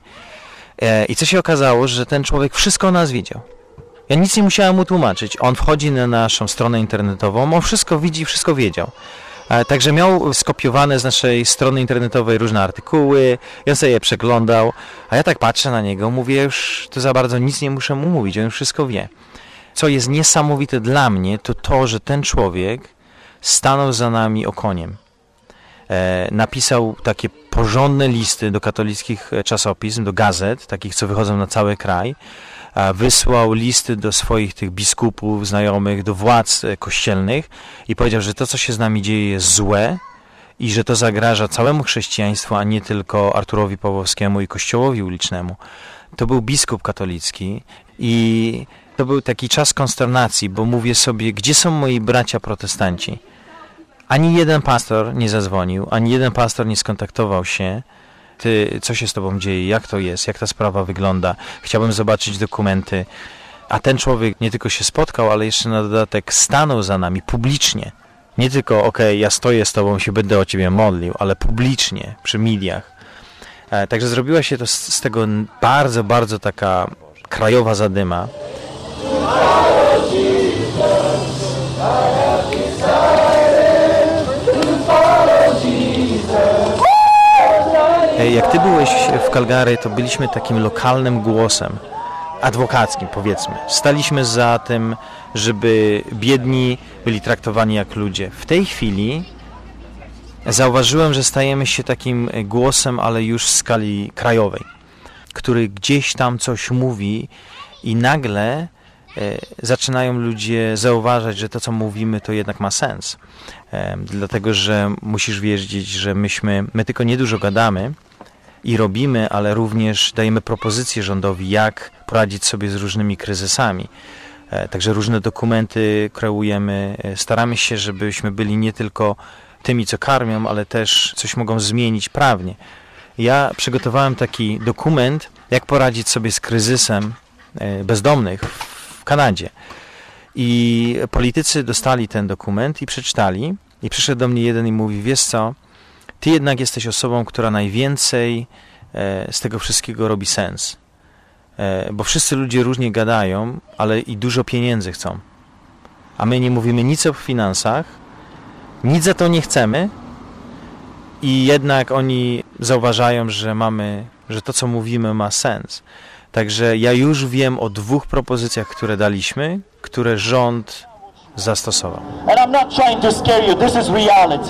I co się okazało, że ten człowiek wszystko o nas wiedział. Ja nic nie musiałem mu tłumaczyć. On wchodzi na naszą stronę internetową, on wszystko widzi, wszystko wiedział. Także miał skopiowane z naszej strony internetowej różne artykuły, ja sobie je przeglądał, a ja tak patrzę na niego, mówię, już to za bardzo nic nie muszę mu mówić, on już wszystko wie. Co jest niesamowite dla mnie, to, że ten człowiek stanął za nami okoniem. Napisał takie porządne listy do katolickich czasopism, do gazet, takich, co wychodzą na cały kraj. Wysłał listy do swoich tych biskupów, znajomych, do władz kościelnych i powiedział, że to, co się z nami dzieje, jest złe i że to zagraża całemu chrześcijaństwu, a nie tylko Arturowi Pawłowskiemu i Kościołowi ulicznemu. To był biskup katolicki i to był taki czas konsternacji, bo mówię sobie, gdzie są moi bracia protestanci? Ani jeden pastor nie zadzwonił, ani jeden pastor nie skontaktował się. Ty, co się z tobą dzieje, jak to jest, jak ta sprawa wygląda, chciałbym zobaczyć dokumenty. A ten człowiek nie tylko się spotkał, ale jeszcze na dodatek stanął za nami publicznie. Nie tylko, ja stoję z tobą, się będę o ciebie modlił, ale publicznie, przy mediach. Także zrobiła się to z tego bardzo, bardzo taka krajowa zadyma. Jak ty byłeś w Calgary, to byliśmy takim lokalnym głosem, adwokackim powiedzmy. Staliśmy za tym, żeby biedni byli traktowani jak ludzie. W tej chwili zauważyłem, że stajemy się takim głosem, ale już w skali krajowej, który gdzieś tam coś mówi i nagle zaczynają ludzie zauważać, że to, co mówimy, to jednak ma sens. Dlatego, że musisz wiedzieć, że my tylko niedużo gadamy i robimy, ale również dajemy propozycje rządowi, jak poradzić sobie z różnymi kryzysami. Także różne dokumenty kreujemy. Staramy się, żebyśmy byli nie tylko tymi, co karmią, ale też coś mogą zmienić prawnie. Ja przygotowałem taki dokument, jak poradzić sobie z kryzysem bezdomnych w Kanadzie. I politycy dostali ten dokument i przeczytali. I przyszedł do mnie jeden i mówi, wiesz co, ty jednak jesteś osobą, która najwięcej z tego wszystkiego robi sens. Bo wszyscy ludzie różnie gadają, ale i dużo pieniędzy chcą. A my nie mówimy nic o finansach, nic za to nie chcemy i jednak oni zauważają, że to, co mówimy, ma sens. Także ja już wiem o 2 propozycjach, które daliśmy, które rząd zastosował. And I'm not trying to scare you. This is reality.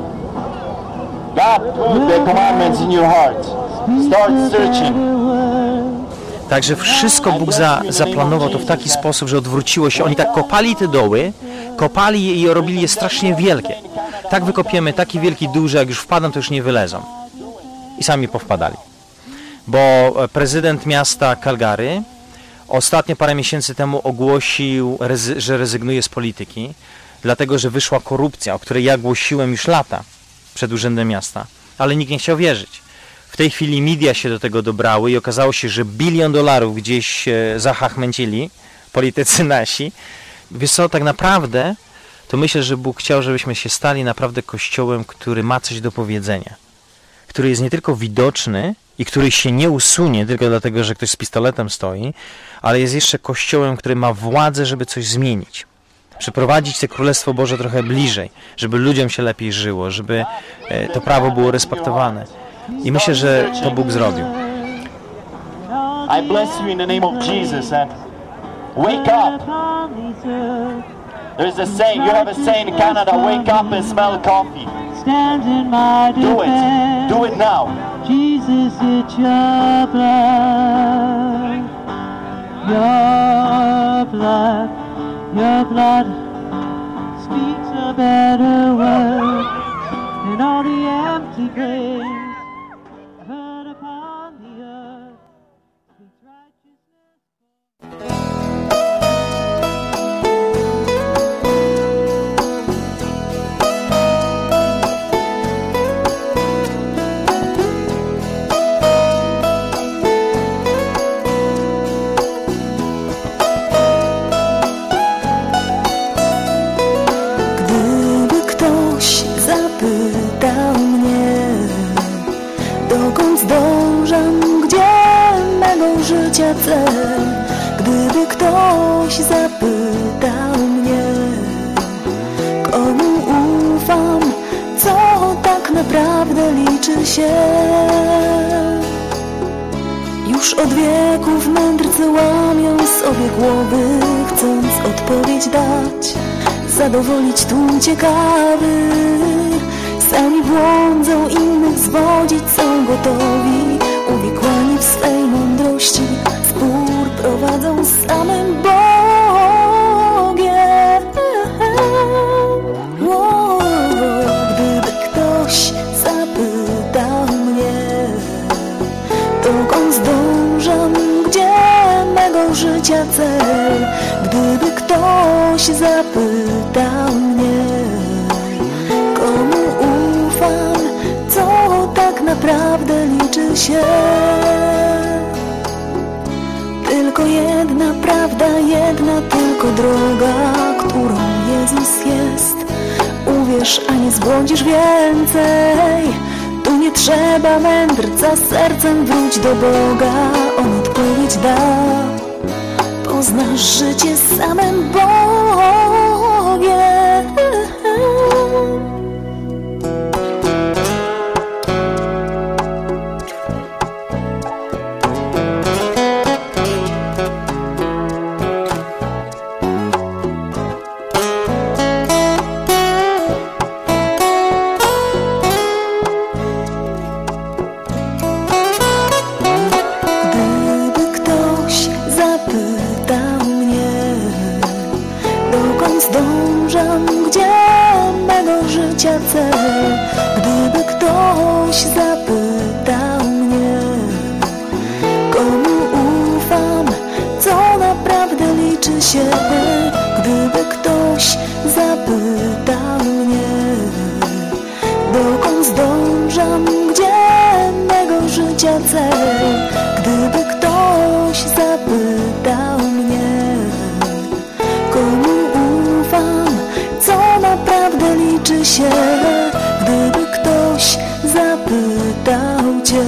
God put the commandments in your heart. Start searching. Także wszystko Bóg zaplanował to w taki sposób, że odwróciło się. Oni tak kopali te doły, kopali je i robili je strasznie wielkie. Tak wykopiemy, taki wielki dół, że jak już wpadną, to już nie wylezą. I sami powpadali. Bo prezydent miasta Calgary, Ostatnio parę miesięcy temu ogłosił, że rezygnuje z polityki, dlatego że wyszła korupcja, o której ja głosiłem już lata przed Urzędem Miasta, ale nikt nie chciał wierzyć. W tej chwili media się do tego dobrały i okazało się, że $1 bilion gdzieś zahachmęcili politycy nasi. Wiesz co, tak naprawdę to myślę, że Bóg chciał, żebyśmy się stali naprawdę kościołem, który ma coś do powiedzenia, który jest nie tylko widoczny i który się nie usunie tylko dlatego, że ktoś z pistoletem stoi, ale jest jeszcze kościołem, który ma władzę, żeby coś zmienić. Przyprowadzić to Królestwo Boże trochę bliżej, żeby ludziom się lepiej żyło, żeby to prawo było respektowane. I myślę, że to Bóg zrobił. I bless you in the name of Jesus and wake up. There's a saying, you have a saying in Canada, wake up and smell coffee. Do it. Do it now. Jesus, it's your blood. Your blood. Your blood speaks a better word than all the empty graves I've heard upon the earth. Speaks righteousness. Zapytał mnie, dokąd zdążam, gdzie mego życia cel. Gdyby ktoś zapytał mnie, komu ufam, co tak naprawdę liczy się. Już od wieków mędrcy łamią sobie głowy, chcąc odpowiedź dać, zadowolić tłum ciekawy. Sami błądzą, innych zwodzić są gotowi, uwikłani w swej mądrości, spór prowadzą z samym Bogiem. Gdyby ktoś zapytał mnie, dokąd zdążam, gdzie mego życia cel. Gdyby ktoś zapytał mnie, komu ufam, co tak naprawdę liczy się. Tylko jedna prawda, jedna tylko droga, którą Jezus jest. Uwierz, a nie zbłądzisz więcej. Tu nie trzeba mędrca, sercem wróć do Boga, On odpowiedź da. Poznasz życie z samym Bogiem. Zdążam, gdzie mego życia cel. Gdyby ktoś zapytał mnie, komu ufam, co naprawdę liczy się. Gdyby ktoś zapytał mnie, dokąd zdążam, gdzie mego życia cel. Gdyby ktoś zapytał mnie, komu ufam, co naprawdę liczy się. Gdyby ktoś zapytał Cię.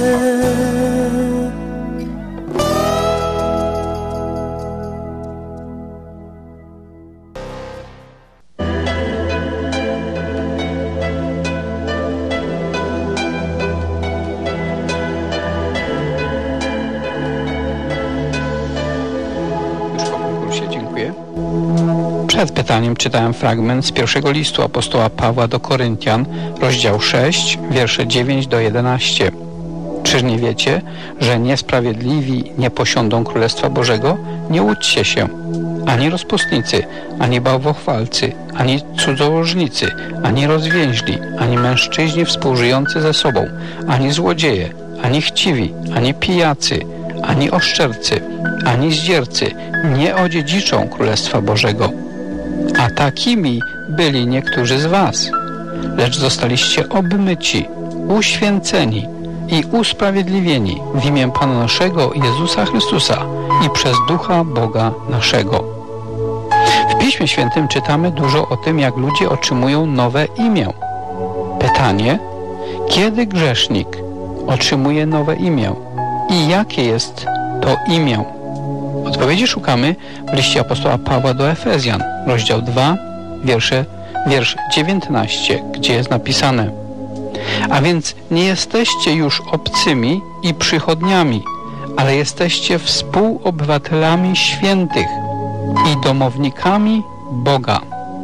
Przed pytaniem czytałem fragment z pierwszego listu apostoła Pawła do Koryntian, rozdział 6, wiersze 9 do 11. Czyż nie wiecie, że niesprawiedliwi nie posiądą Królestwa Bożego? Nie łudźcie się. Ani rozpustnicy, ani bałwochwalcy, ani cudzołożnicy, ani rozwięźli, ani mężczyźni współżyjący ze sobą, ani złodzieje, ani chciwi, ani pijacy, ani oszczercy, ani zdziercy nie odziedziczą Królestwa Bożego. A takimi byli niektórzy z was. Lecz zostaliście obmyci, uświęceni i usprawiedliwieni w imię Pana naszego Jezusa Chrystusa i przez Ducha Boga naszego. W Piśmie Świętym czytamy dużo o tym, jak ludzie otrzymują nowe imię. Pytanie, kiedy grzesznik otrzymuje nowe imię i jakie jest to imię? Odpowiedzi szukamy w liście apostoła Pawła do Efezjan, rozdział 2, wiersz 19, gdzie jest napisane: a więc nie jesteście już obcymi i przychodniami, ale jesteście współobywatelami świętych i domownikami Boga.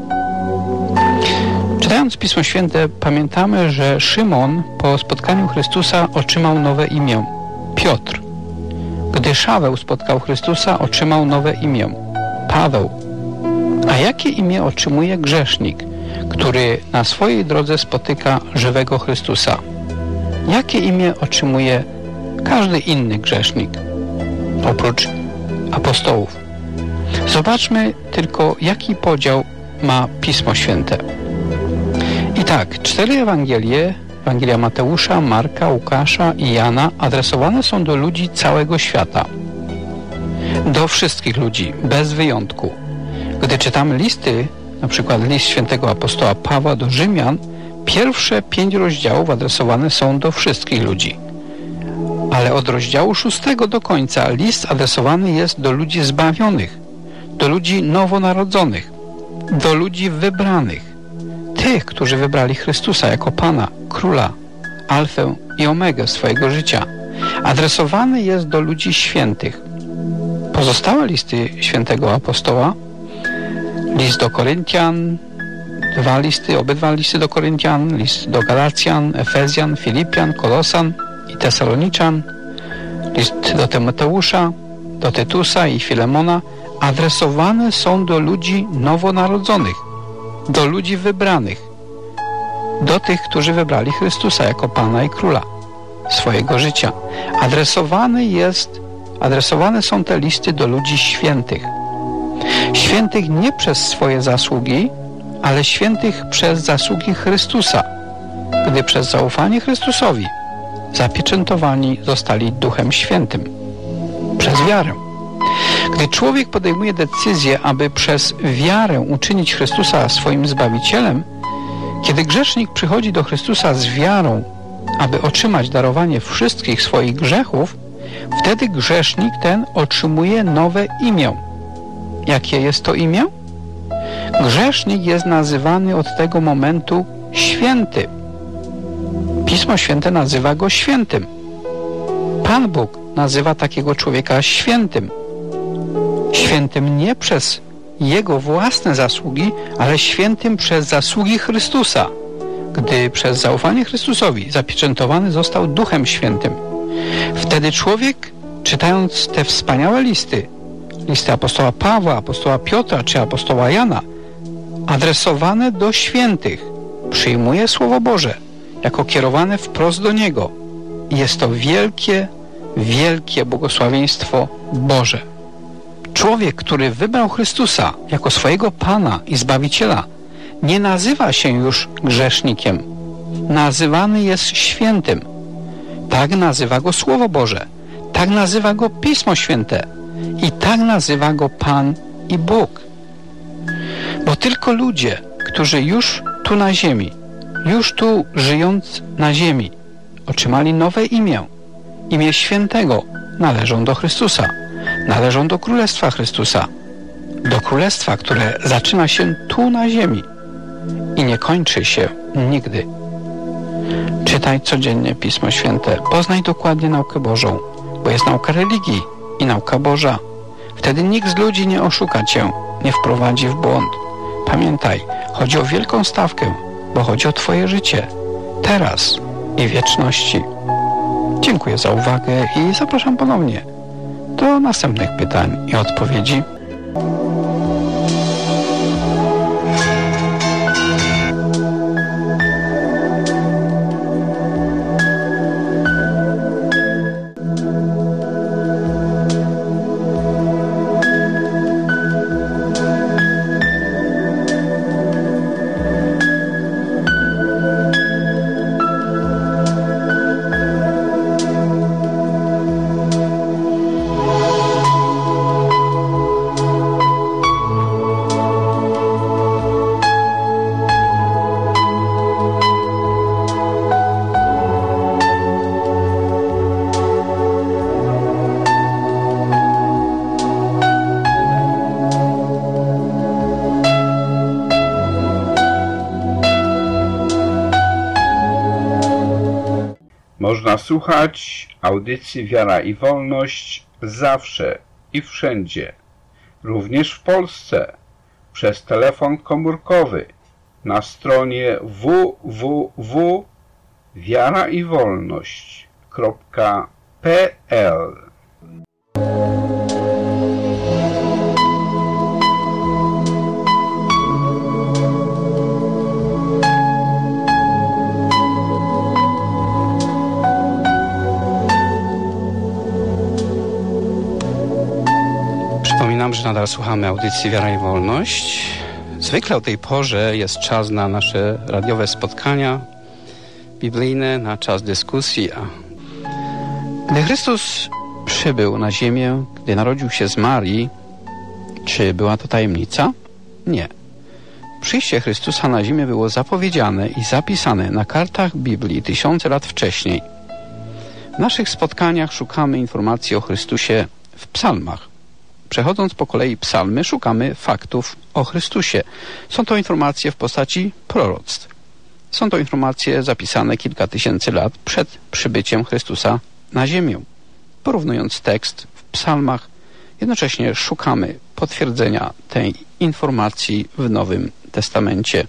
Czytając Pismo Święte, pamiętamy, że Szymon po spotkaniu Chrystusa otrzymał nowe imię – Piotr. Gdy Szaweł spotkał Chrystusa, otrzymał nowe imię – Paweł. A jakie imię otrzymuje grzesznik, który na swojej drodze spotyka żywego Chrystusa? Jakie imię otrzymuje każdy inny grzesznik, oprócz apostołów? Zobaczmy tylko, jaki podział ma Pismo Święte. I tak, 4 Ewangelie, Ewangelia Mateusza, Marka, Łukasza i Jana, adresowane są do ludzi całego świata. Do wszystkich ludzi, bez wyjątku. Gdy czytamy listy, na przykład list świętego apostoła Pawła do Rzymian, pierwsze 5 rozdziałów adresowane są do wszystkich ludzi. Ale od rozdziału 6 do końca list adresowany jest do ludzi zbawionych, do ludzi nowonarodzonych, do ludzi wybranych, tych, którzy wybrali Chrystusa jako Pana, Króla, Alfę i Omegę swojego życia. Adresowany jest do ludzi świętych. Pozostałe listy świętego apostoła, list do Koryntian, obydwa listy do Koryntian, list do Galacjan, Efezjan, Filipian, Kolosan i Tesaloniczan, list do Tymoteusza, do Tytusa i Filemona, adresowane są do ludzi nowonarodzonych, do ludzi wybranych, do tych, którzy wybrali Chrystusa jako Pana i Króla swojego życia. Adresowane są te listy do ludzi świętych. Świętych nie przez swoje zasługi, ale świętych przez zasługi Chrystusa, gdy przez zaufanie Chrystusowi zapieczętowani zostali Duchem Świętym. Przez wiarę. Gdy człowiek podejmuje decyzję, aby przez wiarę uczynić Chrystusa swoim Zbawicielem, kiedy grzesznik przychodzi do Chrystusa z wiarą, aby otrzymać darowanie wszystkich swoich grzechów, wtedy grzesznik ten otrzymuje nowe imię. Jakie jest to imię? Grzesznik jest nazywany od tego momentu święty. Pismo Święte nazywa go świętym. Pan Bóg nazywa takiego człowieka świętym. Świętym nie przez jego własne zasługi, ale świętym przez zasługi Chrystusa, gdy przez zaufanie Chrystusowi zapieczętowany został Duchem Świętym. Wtedy człowiek, czytając te wspaniałe listy apostoła Pawła, apostoła Piotra czy apostoła Jana, adresowane do świętych, przyjmuje Słowo Boże jako kierowane wprost do Niego. Jest to wielkie, wielkie błogosławieństwo Boże. Człowiek, który wybrał Chrystusa jako swojego Pana i Zbawiciela, nie nazywa się już grzesznikiem. Nazywany jest świętym. Tak nazywa go Słowo Boże. Tak nazywa go Pismo Święte. I tak nazywa go Pan i Bóg. Bo tylko ludzie, którzy już tu na ziemi, już tu żyjąc na ziemi, otrzymali nowe imię, imię świętego, należą do Chrystusa. Należą do Królestwa Chrystusa. Do Królestwa, które zaczyna się tu na ziemi i nie kończy się nigdy. Czytaj codziennie Pismo Święte. Poznaj dokładnie naukę Bożą, bo jest nauka religii i nauka Boża. Wtedy nikt z ludzi nie oszuka cię, nie wprowadzi w błąd. Pamiętaj, chodzi o wielką stawkę, bo chodzi o twoje życie, teraz i w wieczności. Dziękuję za uwagę i zapraszam ponownie do następnych pytań i odpowiedzi. Można słuchać audycji Wiara i Wolność zawsze i wszędzie, również w Polsce, przez telefon komórkowy na stronie www.wiaraiwolność.pl. Przypominam, że nadal słuchamy audycji Wiara i Wolność. Zwykle o tej porze jest czas na nasze radiowe spotkania biblijne, na czas dyskusji. Gdy Chrystus przybył na ziemię, gdy narodził się z Marii, czy była to tajemnica? Nie. Przyjście Chrystusa na ziemię było zapowiedziane i zapisane na kartach Biblii tysiące lat wcześniej. W naszych spotkaniach szukamy informacji o Chrystusie w psalmach. Przechodząc po kolei psalmy, szukamy faktów o Chrystusie. Są to informacje w postaci proroctw. Są to informacje zapisane kilka tysięcy lat przed przybyciem Chrystusa na ziemię. Porównując tekst w psalmach, jednocześnie szukamy potwierdzenia tej informacji w Nowym Testamencie.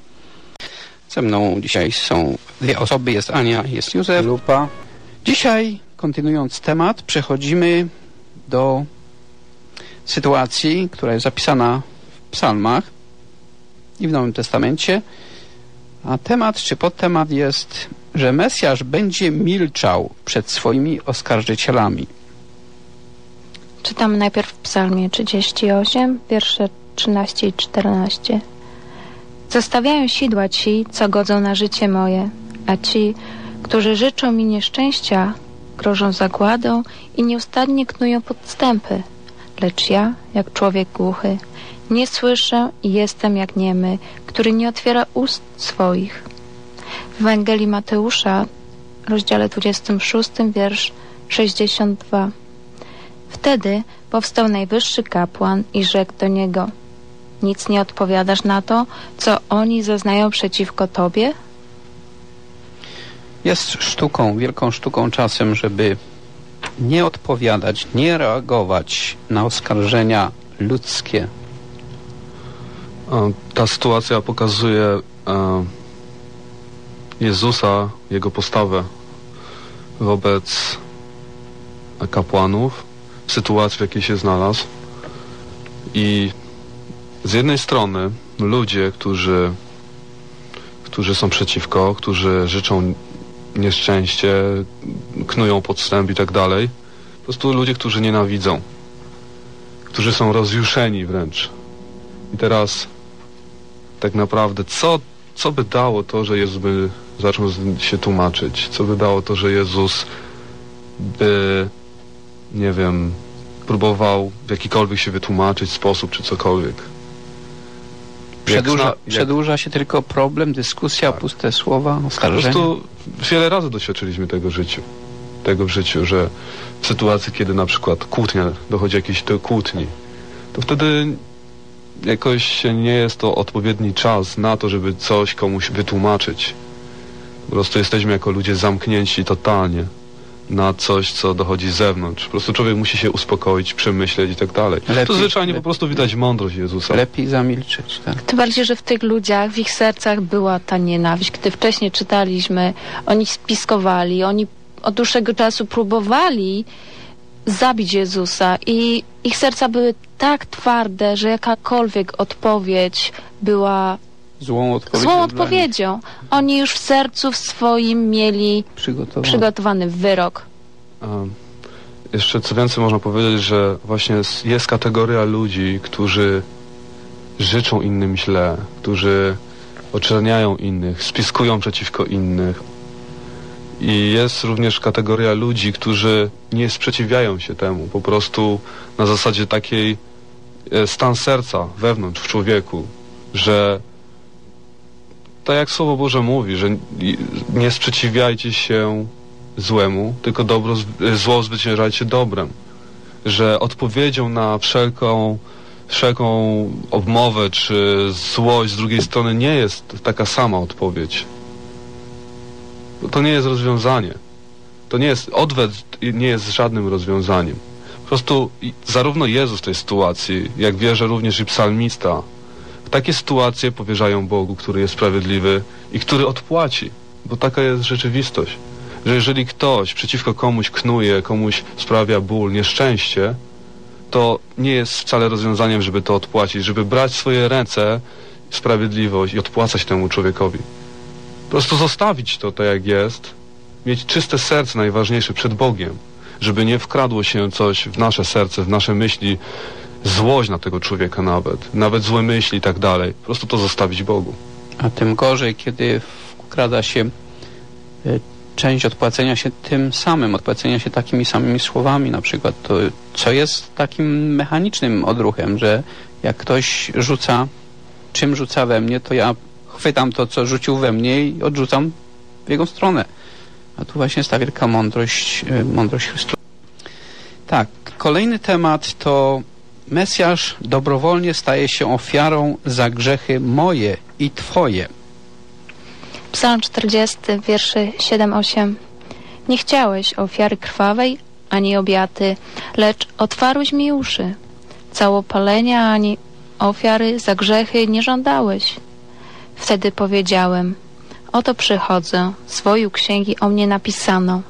Ze mną dzisiaj są dwie osoby, jest Ania, jest Józef. Lupa. Dzisiaj, kontynuując temat, przechodzimy do sytuacji, która jest zapisana w psalmach i w Nowym Testamencie, a temat czy podtemat jest, że Mesjasz będzie milczał przed swoimi oskarżycielami. Czytamy najpierw w psalmie 38, wiersze 13 i 14. Zostawiają sidła ci, co godzą na życie moje, a ci, którzy życzą mi nieszczęścia, grożą zagładą i nieustannie knują podstępy. Lecz ja, jak człowiek głuchy, nie słyszę i jestem jak niemy, który nie otwiera ust swoich. W Ewangelii Mateusza, rozdziale 26, wiersz 62. Wtedy powstał najwyższy kapłan i rzekł do niego: nic nie odpowiadasz na to, co oni zeznają przeciwko tobie? Jest sztuką, wielką sztuką czasem, żeby nie odpowiadać, nie reagować na oskarżenia ludzkie. Ta sytuacja pokazuje Jezusa, Jego postawę wobec kapłanów, w sytuacji, w jakiej się znalazł. I z jednej strony ludzie, którzy są przeciwko, którzy życzą nieszczęście, knują podstęp i tak dalej. Po prostu ludzie, którzy nienawidzą, którzy są rozjuszeni wręcz. I teraz tak naprawdę co by dało to, że Jezus by zaczął się tłumaczyć? Co by dało to, że Jezus by, nie wiem, próbował w jakikolwiek się wytłumaczyć sposób czy cokolwiek? Przedłuża się tylko problem, dyskusja, tak. Puste słowa, oskarżenia. Po prostu wiele razy doświadczyliśmy tego w życiu, że w sytuacji, kiedy na przykład kłótnia, dochodzi jakiejś kłótni, to wtedy jakoś nie jest to odpowiedni czas na to, żeby coś komuś wytłumaczyć. Po prostu jesteśmy jako ludzie zamknięci totalnie na coś, co dochodzi z zewnątrz. Po prostu człowiek musi się uspokoić, przemyśleć i tak dalej. To zwyczajnie po prostu widać mądrość Jezusa. Lepiej zamilczeć, tak? Tym bardziej, że w tych ludziach, w ich sercach była ta nienawiść. Gdy wcześniej czytaliśmy, oni spiskowali, oni od dłuższego czasu próbowali zabić Jezusa i ich serca były tak twarde, że jakakolwiek odpowiedź była złą odpowiedzią. Oni już w sercu w swoim mieli przygotowany wyrok. Jeszcze co więcej można powiedzieć, że właśnie jest kategoria ludzi, którzy życzą innym źle, którzy oczerniają innych, spiskują przeciwko innych. I jest również kategoria ludzi, którzy nie sprzeciwiają się temu. Po prostu na zasadzie takiej stan serca wewnątrz w człowieku, że tak jak Słowo Boże mówi, że nie sprzeciwiajcie się złemu, tylko zło zwyciężajcie dobrem. Że odpowiedzią na wszelką obmowę czy złość z drugiej strony nie jest taka sama odpowiedź. To nie jest rozwiązanie. To nie jest, odwet nie jest żadnym rozwiązaniem. Po prostu zarówno Jezus w tej sytuacji, jak wierzę również i psalmista, takie sytuacje powierzają Bogu, który jest sprawiedliwy i który odpłaci, bo taka jest rzeczywistość. Że jeżeli ktoś przeciwko komuś knuje, komuś sprawia ból, nieszczęście, to nie jest wcale rozwiązaniem, żeby to odpłacić, żeby brać w swoje ręce sprawiedliwość i odpłacać temu człowiekowi. Po prostu zostawić to tak jak jest, mieć czyste serce najważniejsze przed Bogiem, żeby nie wkradło się coś w nasze serce, w nasze myśli, złość na tego człowieka nawet złe myśli i tak dalej. Po prostu to zostawić Bogu. A tym gorzej, kiedy wkrada się część odpłacenia się tym samym, odpłacenia się takimi samymi słowami na przykład, to co jest takim mechanicznym odruchem, że jak ktoś czym rzuca we mnie, to ja chwytam to, co rzucił we mnie i odrzucam w jego stronę. A tu właśnie jest ta wielka mądrość Chrystusa. Tak, kolejny temat to Mesjasz dobrowolnie staje się ofiarą za grzechy moje i Twoje. Psalm 40, wierszy 7-8. Nie chciałeś ofiary krwawej, ani obiaty, lecz otwarłeś mi uszy. Całopalenia, ani ofiary za grzechy nie żądałeś. Wtedy powiedziałem, oto przychodzę, swoją księgi o mnie napisano.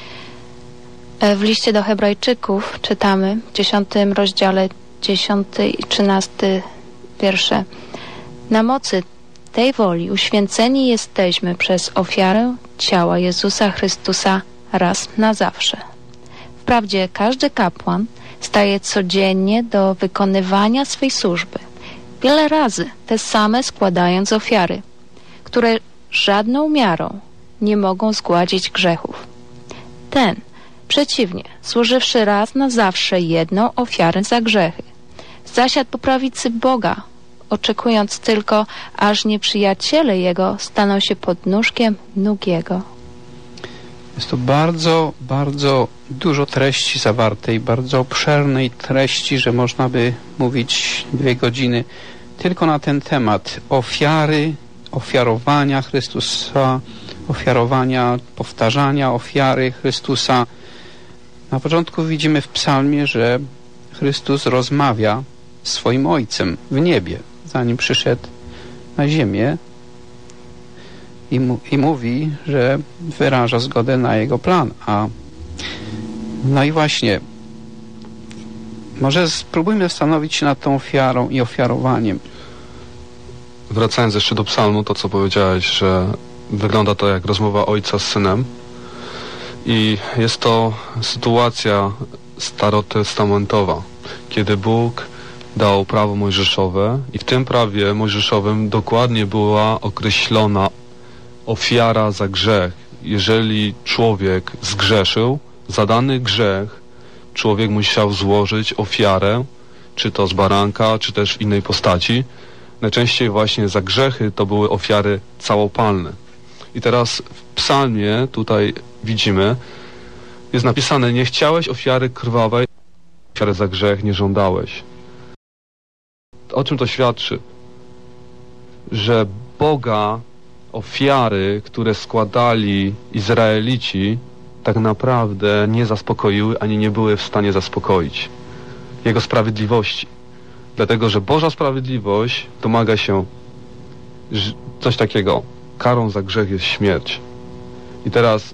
W liście do Hebrajczyków czytamy w 10 rozdziale 10 i 13 wiersze. Na mocy tej woli uświęceni jesteśmy przez ofiarę ciała Jezusa Chrystusa raz na zawsze. Wprawdzie każdy kapłan staje codziennie do wykonywania swej służby, wiele razy te same składając ofiary, które żadną miarą nie mogą zgładzić grzechów. Ten, przeciwnie, służywszy raz na zawsze jedną ofiarę za grzechy, zasiadł po prawicy Boga, oczekując tylko, aż nieprzyjaciele Jego staną się podnóżkiem nóg Jego. Jest to bardzo, bardzo dużo treści zawartej, bardzo obszernej treści, że można by mówić 2 godziny tylko na ten temat ofiary, ofiarowania Chrystusa, ofiarowania, powtarzania ofiary Chrystusa. Na początku widzimy w psalmie, że Chrystus rozmawia z swoim Ojcem w niebie, zanim przyszedł na ziemię i mówi, że wyraża zgodę na Jego plan. No i właśnie, może spróbujmy zastanowić się nad tą ofiarą i ofiarowaniem. Wracając jeszcze do psalmu, to co powiedziałeś, że wygląda to jak rozmowa ojca z synem i jest to sytuacja starotestamentowa, kiedy Bóg dał prawo mojżeszowe i w tym prawie mojżeszowym dokładnie była określona ofiara za grzech. Jeżeli człowiek zgrzeszył, za dany grzech człowiek musiał złożyć ofiarę, czy to z baranka, czy też w innej postaci. Najczęściej właśnie za grzechy to były ofiary całopalne. I teraz w psalmie tutaj widzimy, jest napisane, nie chciałeś ofiary krwawej, ofiary za grzech nie żądałeś. O czym to świadczy? Że Boga ofiary, które składali Izraelici, tak naprawdę nie zaspokoiły, ani nie były w stanie zaspokoić Jego sprawiedliwości. Dlatego, że Boża sprawiedliwość domaga się coś takiego. Karą za grzech jest śmierć. I teraz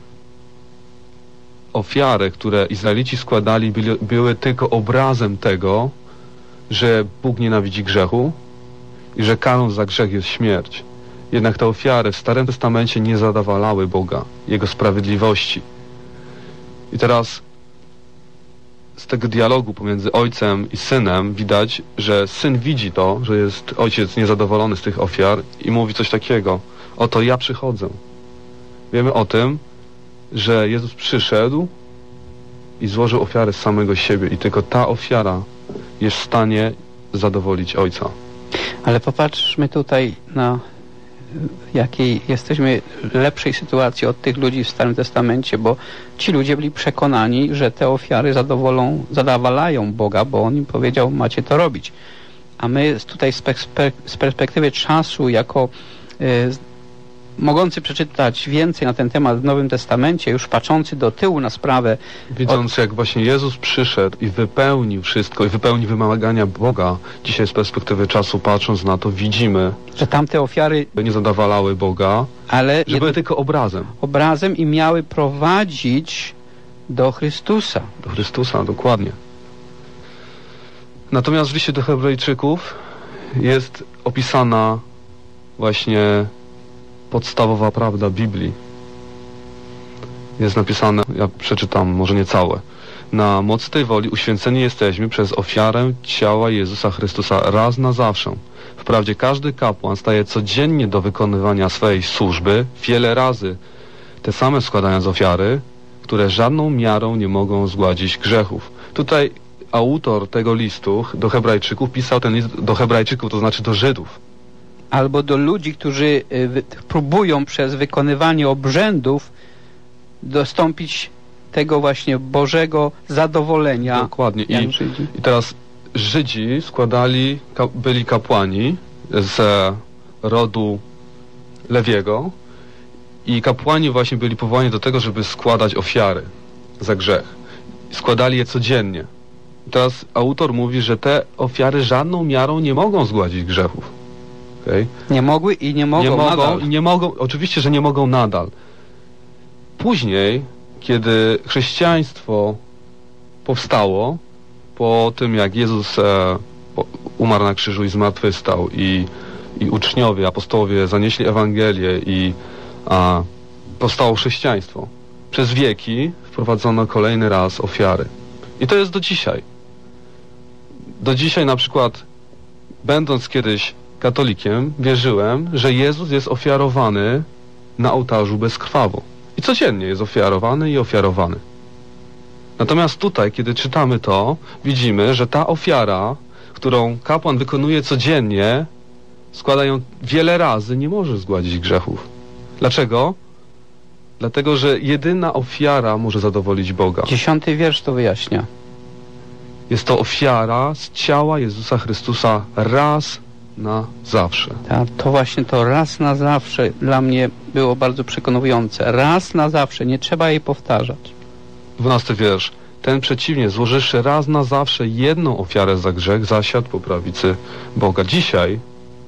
ofiary, które Izraelici składali, były tylko obrazem tego, że Bóg nienawidzi grzechu i że karą za grzech jest śmierć. Jednak te ofiary w Starym Testamencie nie zadowalały Boga, Jego sprawiedliwości. I teraz z tego dialogu pomiędzy ojcem i synem widać, że syn widzi to, że jest ojciec niezadowolony z tych ofiar i mówi coś takiego. Oto ja przychodzę. Wiemy o tym, że Jezus przyszedł i złożył ofiarę z samego siebie i tylko ta ofiara jest w stanie zadowolić Ojca. Ale popatrzmy tutaj na jakiej jesteśmy lepszej sytuacji od tych ludzi w Starym Testamencie, bo ci ludzie byli przekonani, że te ofiary zadowalają Boga, bo On im powiedział, macie to robić. A my tutaj z perspektywy czasu, jako mogący przeczytać więcej na ten temat w Nowym Testamencie, już patrzący do tyłu na sprawę. Widząc jak właśnie Jezus przyszedł i wypełnił wszystko, i wypełnił wymagania Boga, dzisiaj z perspektywy czasu patrząc na to, widzimy, że tamte ofiary nie zadowalały Boga, ale że były tylko obrazem. Obrazem i miały prowadzić do Chrystusa. Do Chrystusa, dokładnie. Natomiast w liście do Hebrajczyków jest opisana właśnie podstawowa prawda Biblii. Jest napisane, ja przeczytam, może nie całe. Na mocy tej woli uświęceni jesteśmy przez ofiarę ciała Jezusa Chrystusa raz na zawsze. Wprawdzie każdy kapłan staje codziennie do wykonywania swej służby, wiele razy te same składając ofiary, które żadną miarą nie mogą zgładzić grzechów. Tutaj autor tego listu do Hebrajczyków pisał ten list do Hebrajczyków, to znaczy do Żydów. Albo do ludzi, którzy próbują przez wykonywanie obrzędów dostąpić tego właśnie Bożego zadowolenia. Dokładnie. I teraz Żydzi byli kapłani z rodu Lewiego i kapłani właśnie byli powołani do tego, żeby składać ofiary za grzech. Składali je codziennie. I teraz autor mówi, że te ofiary żadną miarą nie mogą zgładzić grzechów. Okay? Nie mogły i nie mogą nadal. Nie mogą, oczywiście, że nie mogą nadal. Później, kiedy chrześcijaństwo powstało, po tym jak Jezus umarł na krzyżu i zmartwychwstał i uczniowie, apostołowie zanieśli Ewangelię i powstało chrześcijaństwo, przez wieki wprowadzono kolejny raz ofiary. I to jest do dzisiaj. Do dzisiaj na przykład, będąc kiedyś katolikiem, wierzyłem, że Jezus jest ofiarowany na ołtarzu bezkrwawo. I codziennie jest ofiarowany i ofiarowany. Natomiast tutaj, kiedy czytamy to, widzimy, że ta ofiara, którą kapłan wykonuje codziennie, składa ją wiele razy, nie może zgładzić grzechów. Dlaczego? Dlatego, że jedyna ofiara może zadowolić Boga. 10 wiersz to wyjaśnia. Jest to ofiara z ciała Jezusa Chrystusa raz na zawsze. To właśnie to raz na zawsze dla mnie było bardzo przekonujące. Raz na zawsze, nie trzeba jej powtarzać. 12 wiersz. Ten przeciwnie, złożywszy raz na zawsze jedną ofiarę za grzech, zasiadł po prawicy Boga. Dzisiaj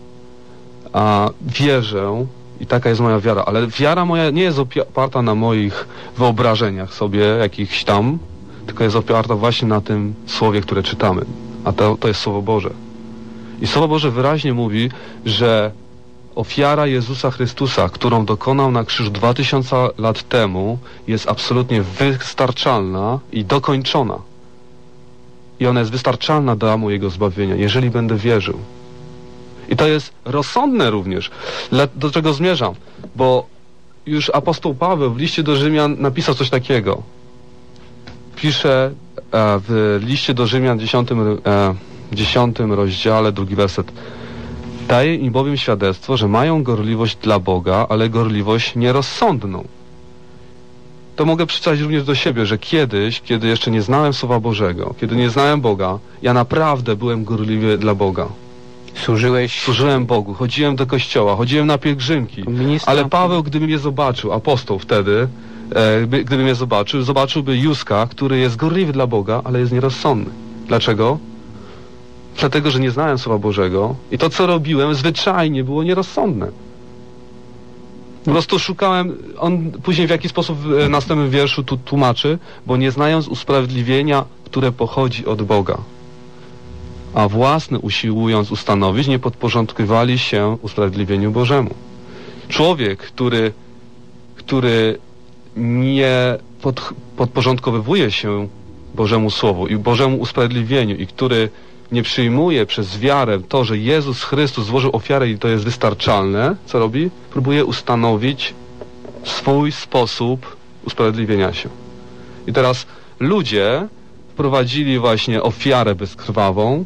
wierzę, i taka jest moja wiara, ale wiara moja nie jest oparta na moich wyobrażeniach sobie jakichś tam, tylko jest oparta właśnie na tym słowie, które czytamy. A to jest Słowo Boże. I Słowo Boże wyraźnie mówi, że ofiara Jezusa Chrystusa, którą dokonał na krzyżu 2000 lat temu, jest absolutnie wystarczalna i dokończona. I ona jest wystarczalna dla mojego zbawienia, jeżeli będę wierzył. I to jest rozsądne również. Do czego zmierzam? Bo już apostoł Paweł w liście do Rzymian napisał coś takiego. Pisze w liście do Rzymian 10 rozdziale, 2 werset. Daje im bowiem świadectwo, że mają gorliwość dla Boga, ale gorliwość nierozsądną. To mogę przeczytać również do siebie, że kiedyś, kiedy jeszcze nie znałem Słowa Bożego, kiedy nie znałem Boga, ja naprawdę byłem gorliwy dla Boga. Służyłem Bogu, chodziłem do kościoła, chodziłem na pielgrzymki, ale Paweł, gdyby mnie zobaczył, apostoł wtedy, gdyby mnie zobaczyłby Józka, który jest gorliwy dla Boga, ale jest nierozsądny. Dlaczego? Dlatego, że nie znałem Słowa Bożego i to, co robiłem, zwyczajnie było nierozsądne. Po prostu szukałem, on później w jaki sposób w następnym wierszu tu tłumaczy, bo nie znając usprawiedliwienia, które pochodzi od Boga, a własne usiłując ustanowić, nie podporządkowali się usprawiedliwieniu Bożemu. Człowiek, który nie podporządkowywuje się Bożemu Słowu i Bożemu usprawiedliwieniu i który nie przyjmuje przez wiarę to, że Jezus Chrystus złożył ofiarę i to jest wystarczalne, co robi? Próbuje ustanowić swój sposób usprawiedliwienia się. I teraz ludzie wprowadzili właśnie ofiarę bezkrwawą,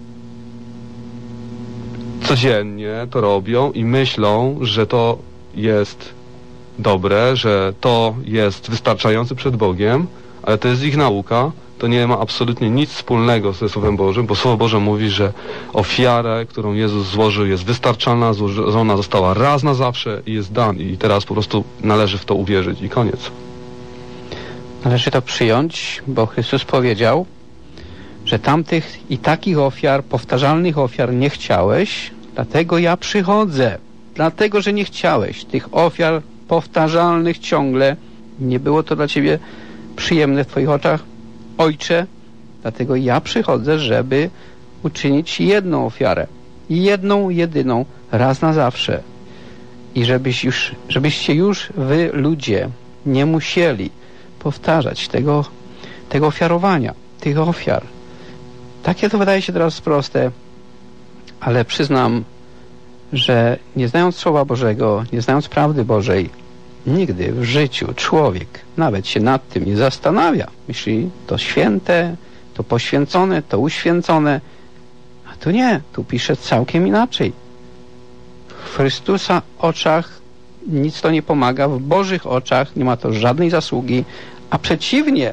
codziennie to robią i myślą, że to jest dobre, że to jest wystarczające przed Bogiem, ale to jest ich nauka, to nie ma absolutnie nic wspólnego ze Słowem Bożym, bo Słowo Boże mówi, że ofiara, którą Jezus złożył, jest wystarczalna, złożona została raz na zawsze i jest dan. I teraz po prostu należy w to uwierzyć i koniec. Należy to przyjąć, bo Chrystus powiedział, że tamtych i takich ofiar, powtarzalnych ofiar nie chciałeś, dlatego ja przychodzę. Dlatego, że nie chciałeś tych ofiar powtarzalnych ciągle, nie było to dla Ciebie przyjemne w Twoich oczach, Ojcze, dlatego ja przychodzę, żeby uczynić jedną ofiarę, jedną, jedyną, raz na zawsze. I żebyście już wy, ludzie, nie musieli powtarzać tego ofiarowania, tych ofiar. Takie to wydaje się teraz proste, ale przyznam, że nie znając Słowa Bożego, nie znając prawdy Bożej, nigdy w życiu człowiek nawet się nad tym nie zastanawia. Myśli, to święte, to poświęcone, to uświęcone. A tu nie, tu pisze całkiem inaczej. W Chrystusa oczach nic to nie pomaga, w Bożych oczach nie ma to żadnej zasługi, a przeciwnie,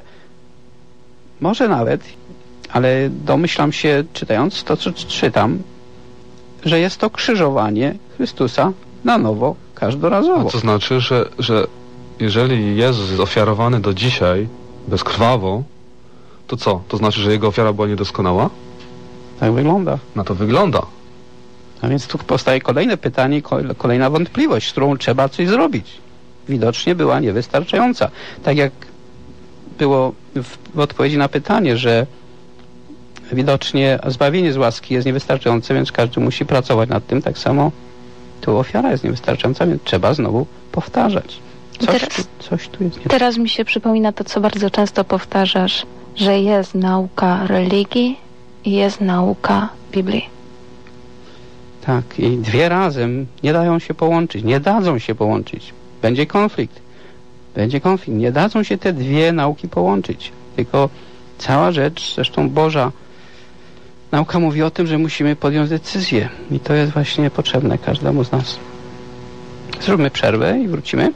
może nawet, ale domyślam się, czytając to, co czytam, że jest to krzyżowanie Chrystusa na nowo, każdorazowo. A to znaczy, że jeżeli Jezus jest ofiarowany do dzisiaj bezkrwawo, to co? To znaczy, że Jego ofiara była niedoskonała? Tak wygląda. Na to wygląda. A więc tu powstaje kolejne pytanie, kolejna wątpliwość, z którą trzeba coś zrobić. Widocznie była niewystarczająca. Tak jak było w odpowiedzi na pytanie, że widocznie zbawienie z łaski jest niewystarczające, więc każdy musi pracować nad tym. Tak samo tu ofiara jest niewystarczająca, więc trzeba znowu powtarzać. Coś tu jest. Teraz mi się przypomina to, co bardzo często powtarzasz, że jest nauka religii i jest nauka Biblii. Tak, i dwie razem nie dają się połączyć, nie dadzą się połączyć. Będzie konflikt. Nie dadzą się te dwie nauki połączyć. Tylko cała rzecz, zresztą Boża nauka mówi o tym, że musimy podjąć decyzję. I to jest właśnie potrzebne każdemu z nas. Zróbmy przerwę i wrócimy.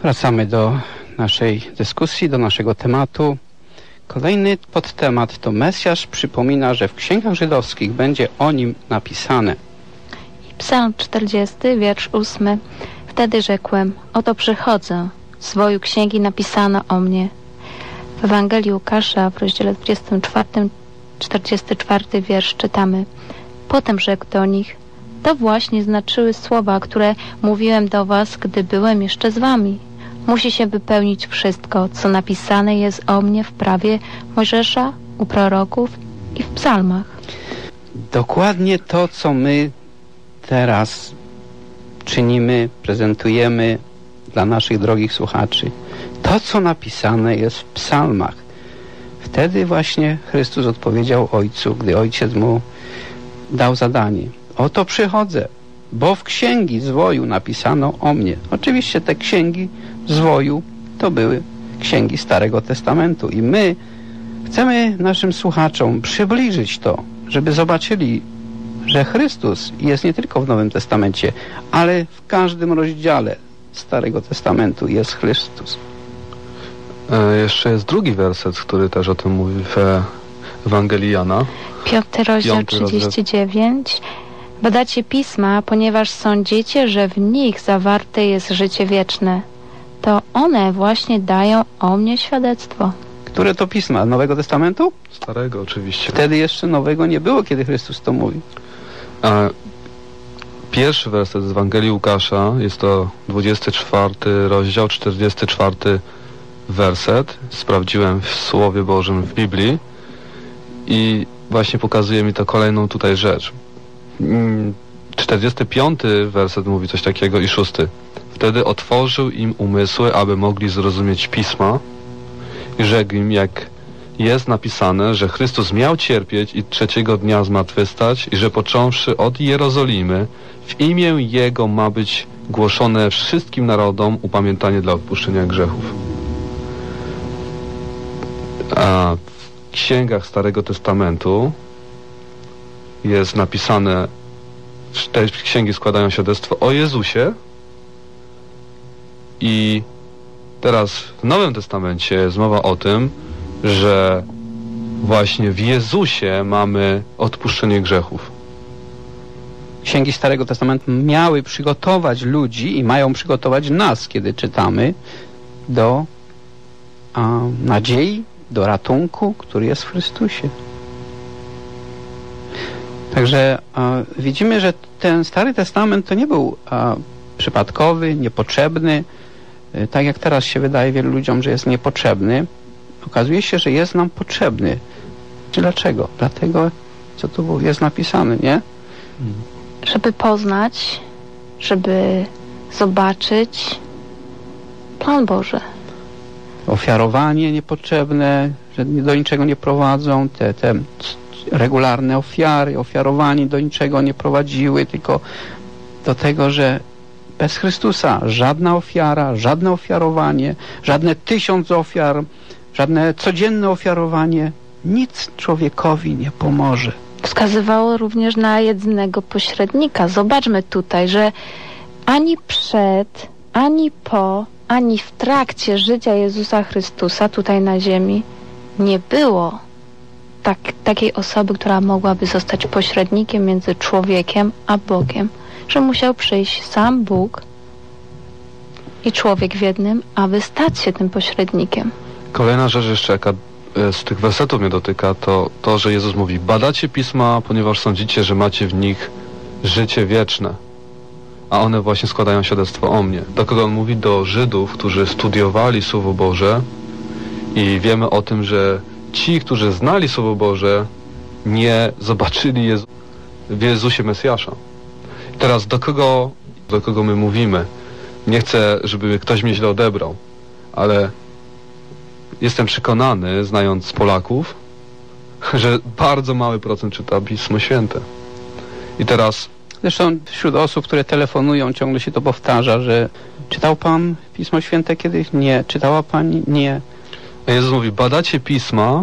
Wracamy do naszej dyskusji, do naszego tematu. Kolejny podtemat to Mesjasz przypomina, że w księgach żydowskich będzie o nim napisane. Psalm 40, wiersz 8. Wtedy rzekłem, oto przychodzę, w zwoju księgi napisano o mnie. W Ewangelii Łukasza w rozdziale 24, 44 wiersz czytamy. Potem rzekł do nich, to właśnie znaczyły słowa, które mówiłem do was, gdy byłem jeszcze z wami. Musi się wypełnić wszystko, co napisane jest o mnie w prawie Mojżesza, u proroków i w psalmach. Dokładnie to, co my teraz czynimy, prezentujemy dla naszych drogich słuchaczy. To, co napisane jest w psalmach. Wtedy właśnie Chrystus odpowiedział Ojcu, gdy Ojciec mu dał zadanie. Oto przychodzę, bo w księgi zwoju napisano o mnie. Oczywiście te księgi zwoju to były księgi Starego Testamentu i my chcemy naszym słuchaczom przybliżyć to, żeby zobaczyli, że Chrystus jest nie tylko w Nowym Testamencie, ale w każdym rozdziale Starego Testamentu jest Chrystus. Jeszcze jest drugi werset, który też o tym mówi w Ewangelii Jana. 5 rozdział 39. Badacie pisma, ponieważ sądzicie, że w nich zawarte jest życie wieczne. To one właśnie dają o mnie świadectwo. Które to pisma? Nowego Testamentu? Starego oczywiście. Wtedy jeszcze nowego nie było, kiedy Chrystus to mówi. Pierwszy werset z Ewangelii Łukasza, jest to 24 rozdział, 44 werset. Sprawdziłem w Słowie Bożym w Biblii i właśnie pokazuje mi to kolejną tutaj rzecz. 45 werset mówi coś takiego i 6. Wtedy otworzył im umysły, aby mogli zrozumieć Pisma i rzekł im, jak jest napisane, że Chrystus miał cierpieć i trzeciego dnia zmartwychwstać i że począwszy od Jerozolimy w imię Jego ma być głoszone wszystkim narodom upamiętanie dla odpuszczenia grzechów. A w księgach Starego Testamentu jest napisane, te księgi składają świadectwo o Jezusie i teraz w Nowym Testamencie jest mowa o tym, że właśnie w Jezusie mamy odpuszczenie grzechów. Księgi Starego Testamentu miały przygotować ludzi i mają przygotować nas, kiedy czytamy, do nadziei, do ratunku, który jest w Chrystusie. Także widzimy, że ten Stary Testament to nie był przypadkowy, niepotrzebny, tak jak teraz się wydaje wielu ludziom, że jest niepotrzebny. Okazuje się, że jest nam potrzebny. Dlaczego? Dlatego, co tu jest napisane, nie? Żeby poznać, żeby zobaczyć plan Boży. Ofiarowanie niepotrzebne, że do niczego nie prowadzą, te regularne ofiary, ofiarowanie do niczego nie prowadziły, tylko do tego, że bez Chrystusa żadna ofiara, żadne ofiarowanie, żadne 1000 ofiar, żadne codzienne ofiarowanie, nic człowiekowi nie pomoże. Wskazywało również na jedynego pośrednika. Zobaczmy tutaj, że ani przed, ani po, ani w trakcie życia Jezusa Chrystusa tutaj na ziemi nie było takiej osoby, która mogłaby zostać pośrednikiem między człowiekiem a Bogiem, że musiał przyjść sam Bóg i człowiek w jednym, aby stać się tym pośrednikiem. Kolejna rzecz jeszcze, jaka z tych wersetów mnie dotyka, to, że Jezus mówi, badacie Pisma, ponieważ sądzicie, że macie w nich życie wieczne, a one właśnie składają świadectwo o mnie. Do kogo on mówi? Do Żydów, którzy studiowali Słowo Boże i wiemy o tym, że ci, którzy znali Słowo Boże, nie zobaczyli w Jezusie Mesjasza. I teraz do kogo my mówimy? Nie chcę, żeby ktoś mnie źle odebrał, ale jestem przekonany, znając Polaków, że bardzo mały procent czyta Pismo Święte. I teraz... Zresztą wśród osób, które telefonują, ciągle się to powtarza, że czytał pan Pismo Święte kiedyś? Nie. Czytała pani? Nie. A Jezus mówi, badacie Pisma,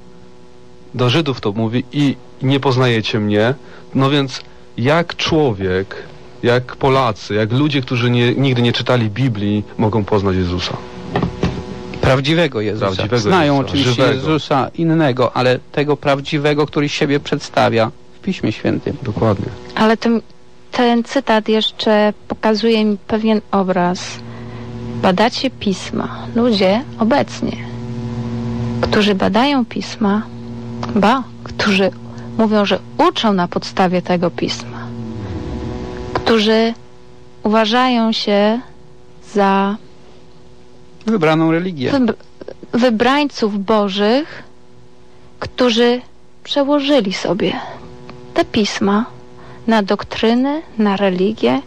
do Żydów to mówi i nie poznajecie mnie, no więc jak człowiek, jak Polacy, jak ludzie, którzy nigdy nie czytali Biblii, mogą poznać Jezusa. Prawdziwego Jezusa. Znają Jezusa, oczywiście żywego. Jezusa innego, ale tego prawdziwego, który siebie przedstawia w Piśmie Świętym. Dokładnie. Ale ten cytat jeszcze pokazuje mi pewien obraz. Badacie Pisma. Ludzie obecnie, którzy badają Pisma, którzy mówią, że uczą na podstawie tego Pisma, którzy uważają się za wybraną religię, wybrańców bożych, którzy przełożyli sobie te Pisma na doktryny, na religię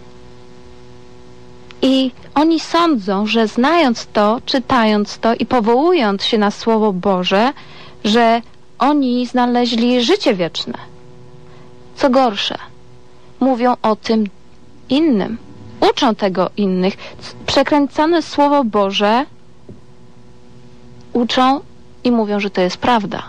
i oni sądzą, że znając to, czytając to i powołując się na Słowo Boże, że oni znaleźli życie wieczne. Co gorsze, mówią o tym innym, uczą tego innych. Przekręcane Słowo Boże uczą i mówią, że to jest prawda.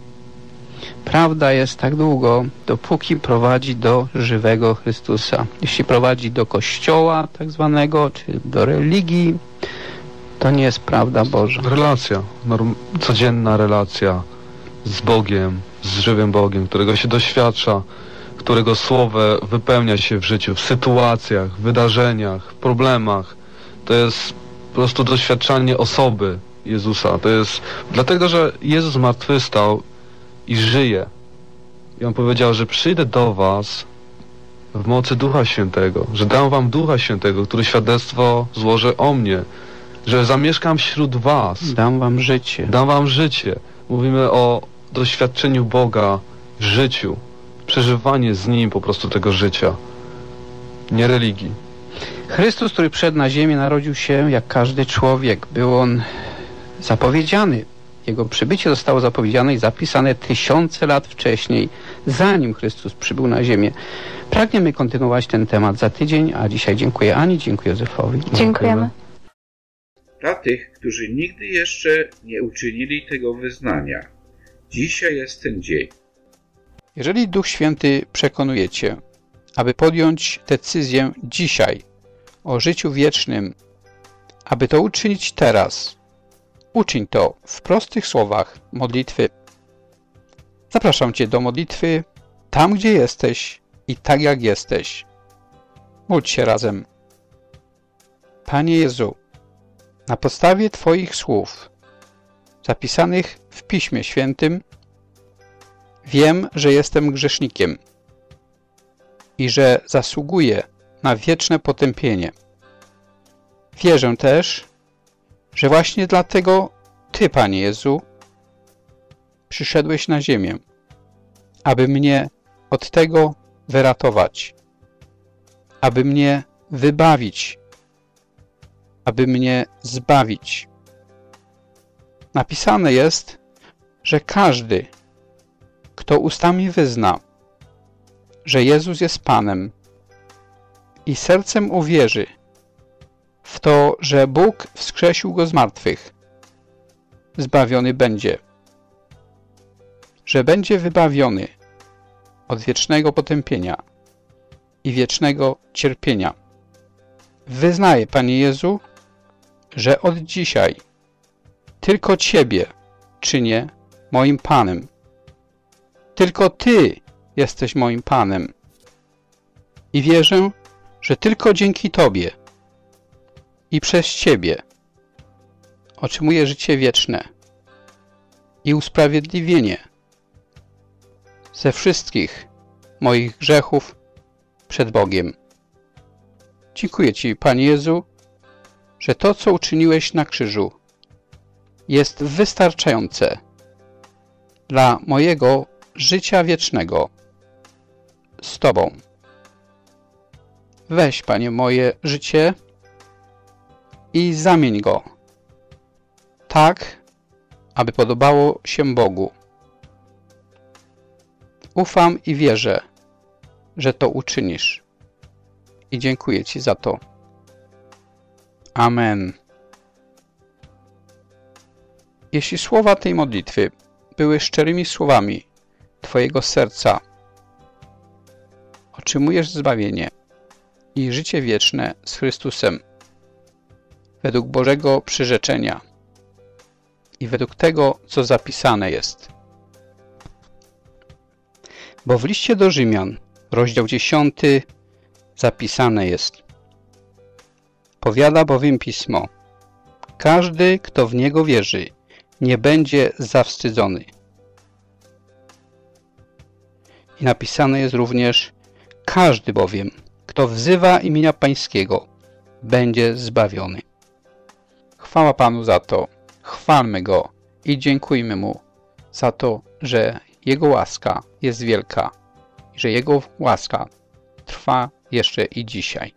Prawda jest tak długo, dopóki prowadzi do żywego Chrystusa. Jeśli prowadzi do kościoła tak zwanego, czy do religii, to nie jest prawda Boża. Relacja, codzienna relacja z Bogiem, z żywym Bogiem, którego się doświadcza, którego słowo wypełnia się w życiu, w sytuacjach, wydarzeniach, w problemach. To jest po prostu doświadczanie osoby Jezusa. To jest dlatego, że Jezus zmartwychwstał i żyje. I On powiedział, że przyjdę do was w mocy Ducha Świętego, że dam wam Ducha Świętego, który świadectwo złoży o mnie, że zamieszkam wśród was. Dam wam życie. Dam wam życie. Mówimy o doświadczeniu Boga w życiu. Przeżywanie z Nim po prostu tego życia. Nie religii. Chrystus, który przyszedł na ziemię, narodził się jak każdy człowiek. Był On zapowiedziany. Jego przybycie zostało zapowiedziane i zapisane tysiące lat wcześniej, zanim Chrystus przybył na ziemię. Pragniemy kontynuować ten temat za tydzień, a dzisiaj dziękuję Ani, dziękuję Józefowi. Dziękujemy. Dla tych, którzy nigdy jeszcze nie uczynili tego wyznania, dzisiaj jest ten dzień. Jeżeli Duch Święty przekonuje Cię, aby podjąć decyzję dzisiaj o życiu wiecznym, aby to uczynić teraz, uczyń to w prostych słowach modlitwy. Zapraszam Cię do modlitwy tam, gdzie jesteś i tak jak jesteś. Módl się razem. Panie Jezu, na podstawie Twoich słów zapisanych w Piśmie Świętym wiem, że jestem grzesznikiem i że zasługuję na wieczne potępienie. Wierzę też, że właśnie dlatego Ty, Panie Jezu, przyszedłeś na ziemię, aby mnie od tego wyratować, aby mnie wybawić, aby mnie zbawić. Napisane jest, że każdy, kto ustami wyzna, że Jezus jest Panem i sercem uwierzy w to, że Bóg wskrzesił Go z martwych, zbawiony będzie, że będzie wybawiony od wiecznego potępienia i wiecznego cierpienia. Wyznaję, Panie Jezu, że od dzisiaj tylko Ciebie czynię moim Panem. Tylko Ty jesteś moim Panem. I wierzę, że tylko dzięki Tobie i przez Ciebie otrzymuję życie wieczne i usprawiedliwienie ze wszystkich moich grzechów przed Bogiem. Dziękuję Ci, Panie Jezu, że to, co uczyniłeś na krzyżu, jest wystarczające dla mojego życia wiecznego z Tobą. Weź, Panie, moje życie i zamień go tak, aby podobało się Bogu. Ufam i wierzę, że to uczynisz. I dziękuję Ci za to. Amen. Jeśli słowa tej modlitwy były szczerymi słowami Twojego serca, otrzymujesz zbawienie i życie wieczne z Chrystusem według Bożego przyrzeczenia i według tego, co zapisane jest. Bo w liście do Rzymian, rozdział 10, zapisane jest: powiada bowiem Pismo: każdy, kto w Niego wierzy, nie będzie zawstydzony. I napisane jest również: każdy bowiem, kto wzywa imienia Pańskiego, będzie zbawiony. Chwała Panu za to, chwalmy Go i dziękujmy Mu za to, że Jego łaska jest wielka i że Jego łaska trwa jeszcze i dzisiaj.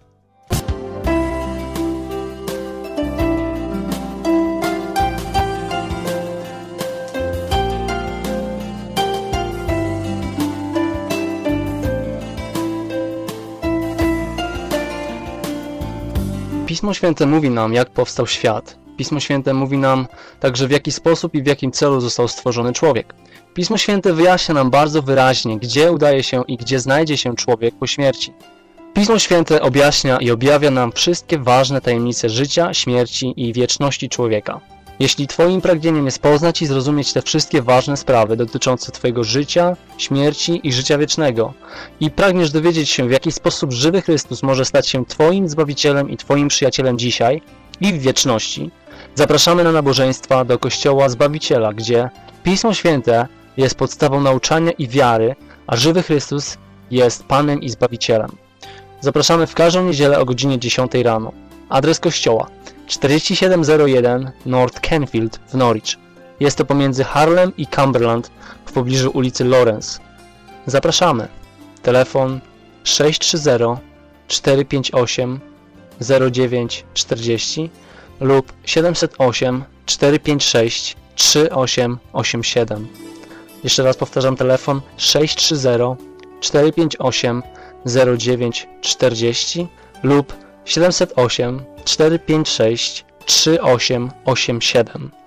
Pismo Święte mówi nam, jak powstał świat. Pismo Święte mówi nam także, w jaki sposób i w jakim celu został stworzony człowiek. Pismo Święte wyjaśnia nam bardzo wyraźnie, gdzie udaje się i gdzie znajdzie się człowiek po śmierci. Pismo Święte objaśnia i objawia nam wszystkie ważne tajemnice życia, śmierci i wieczności człowieka. Jeśli Twoim pragnieniem jest poznać i zrozumieć te wszystkie ważne sprawy dotyczące Twojego życia, śmierci i życia wiecznego i pragniesz dowiedzieć się, w jaki sposób żywy Chrystus może stać się Twoim Zbawicielem i Twoim przyjacielem dzisiaj i w wieczności, zapraszamy na nabożeństwa do Kościoła Zbawiciela, gdzie Pismo Święte jest podstawą nauczania i wiary, a żywy Chrystus jest Panem i Zbawicielem. Zapraszamy w każdą niedzielę o godzinie 10 rano. Adres kościoła: 4701 North Kenfield w Norwich. Jest to pomiędzy Harlem i Cumberland w pobliżu ulicy Lawrence. Zapraszamy. Telefon 630 458 0940 lub 708 456 3887. Jeszcze raz powtarzam, telefon 630 458 0940 lub 708 456 3887.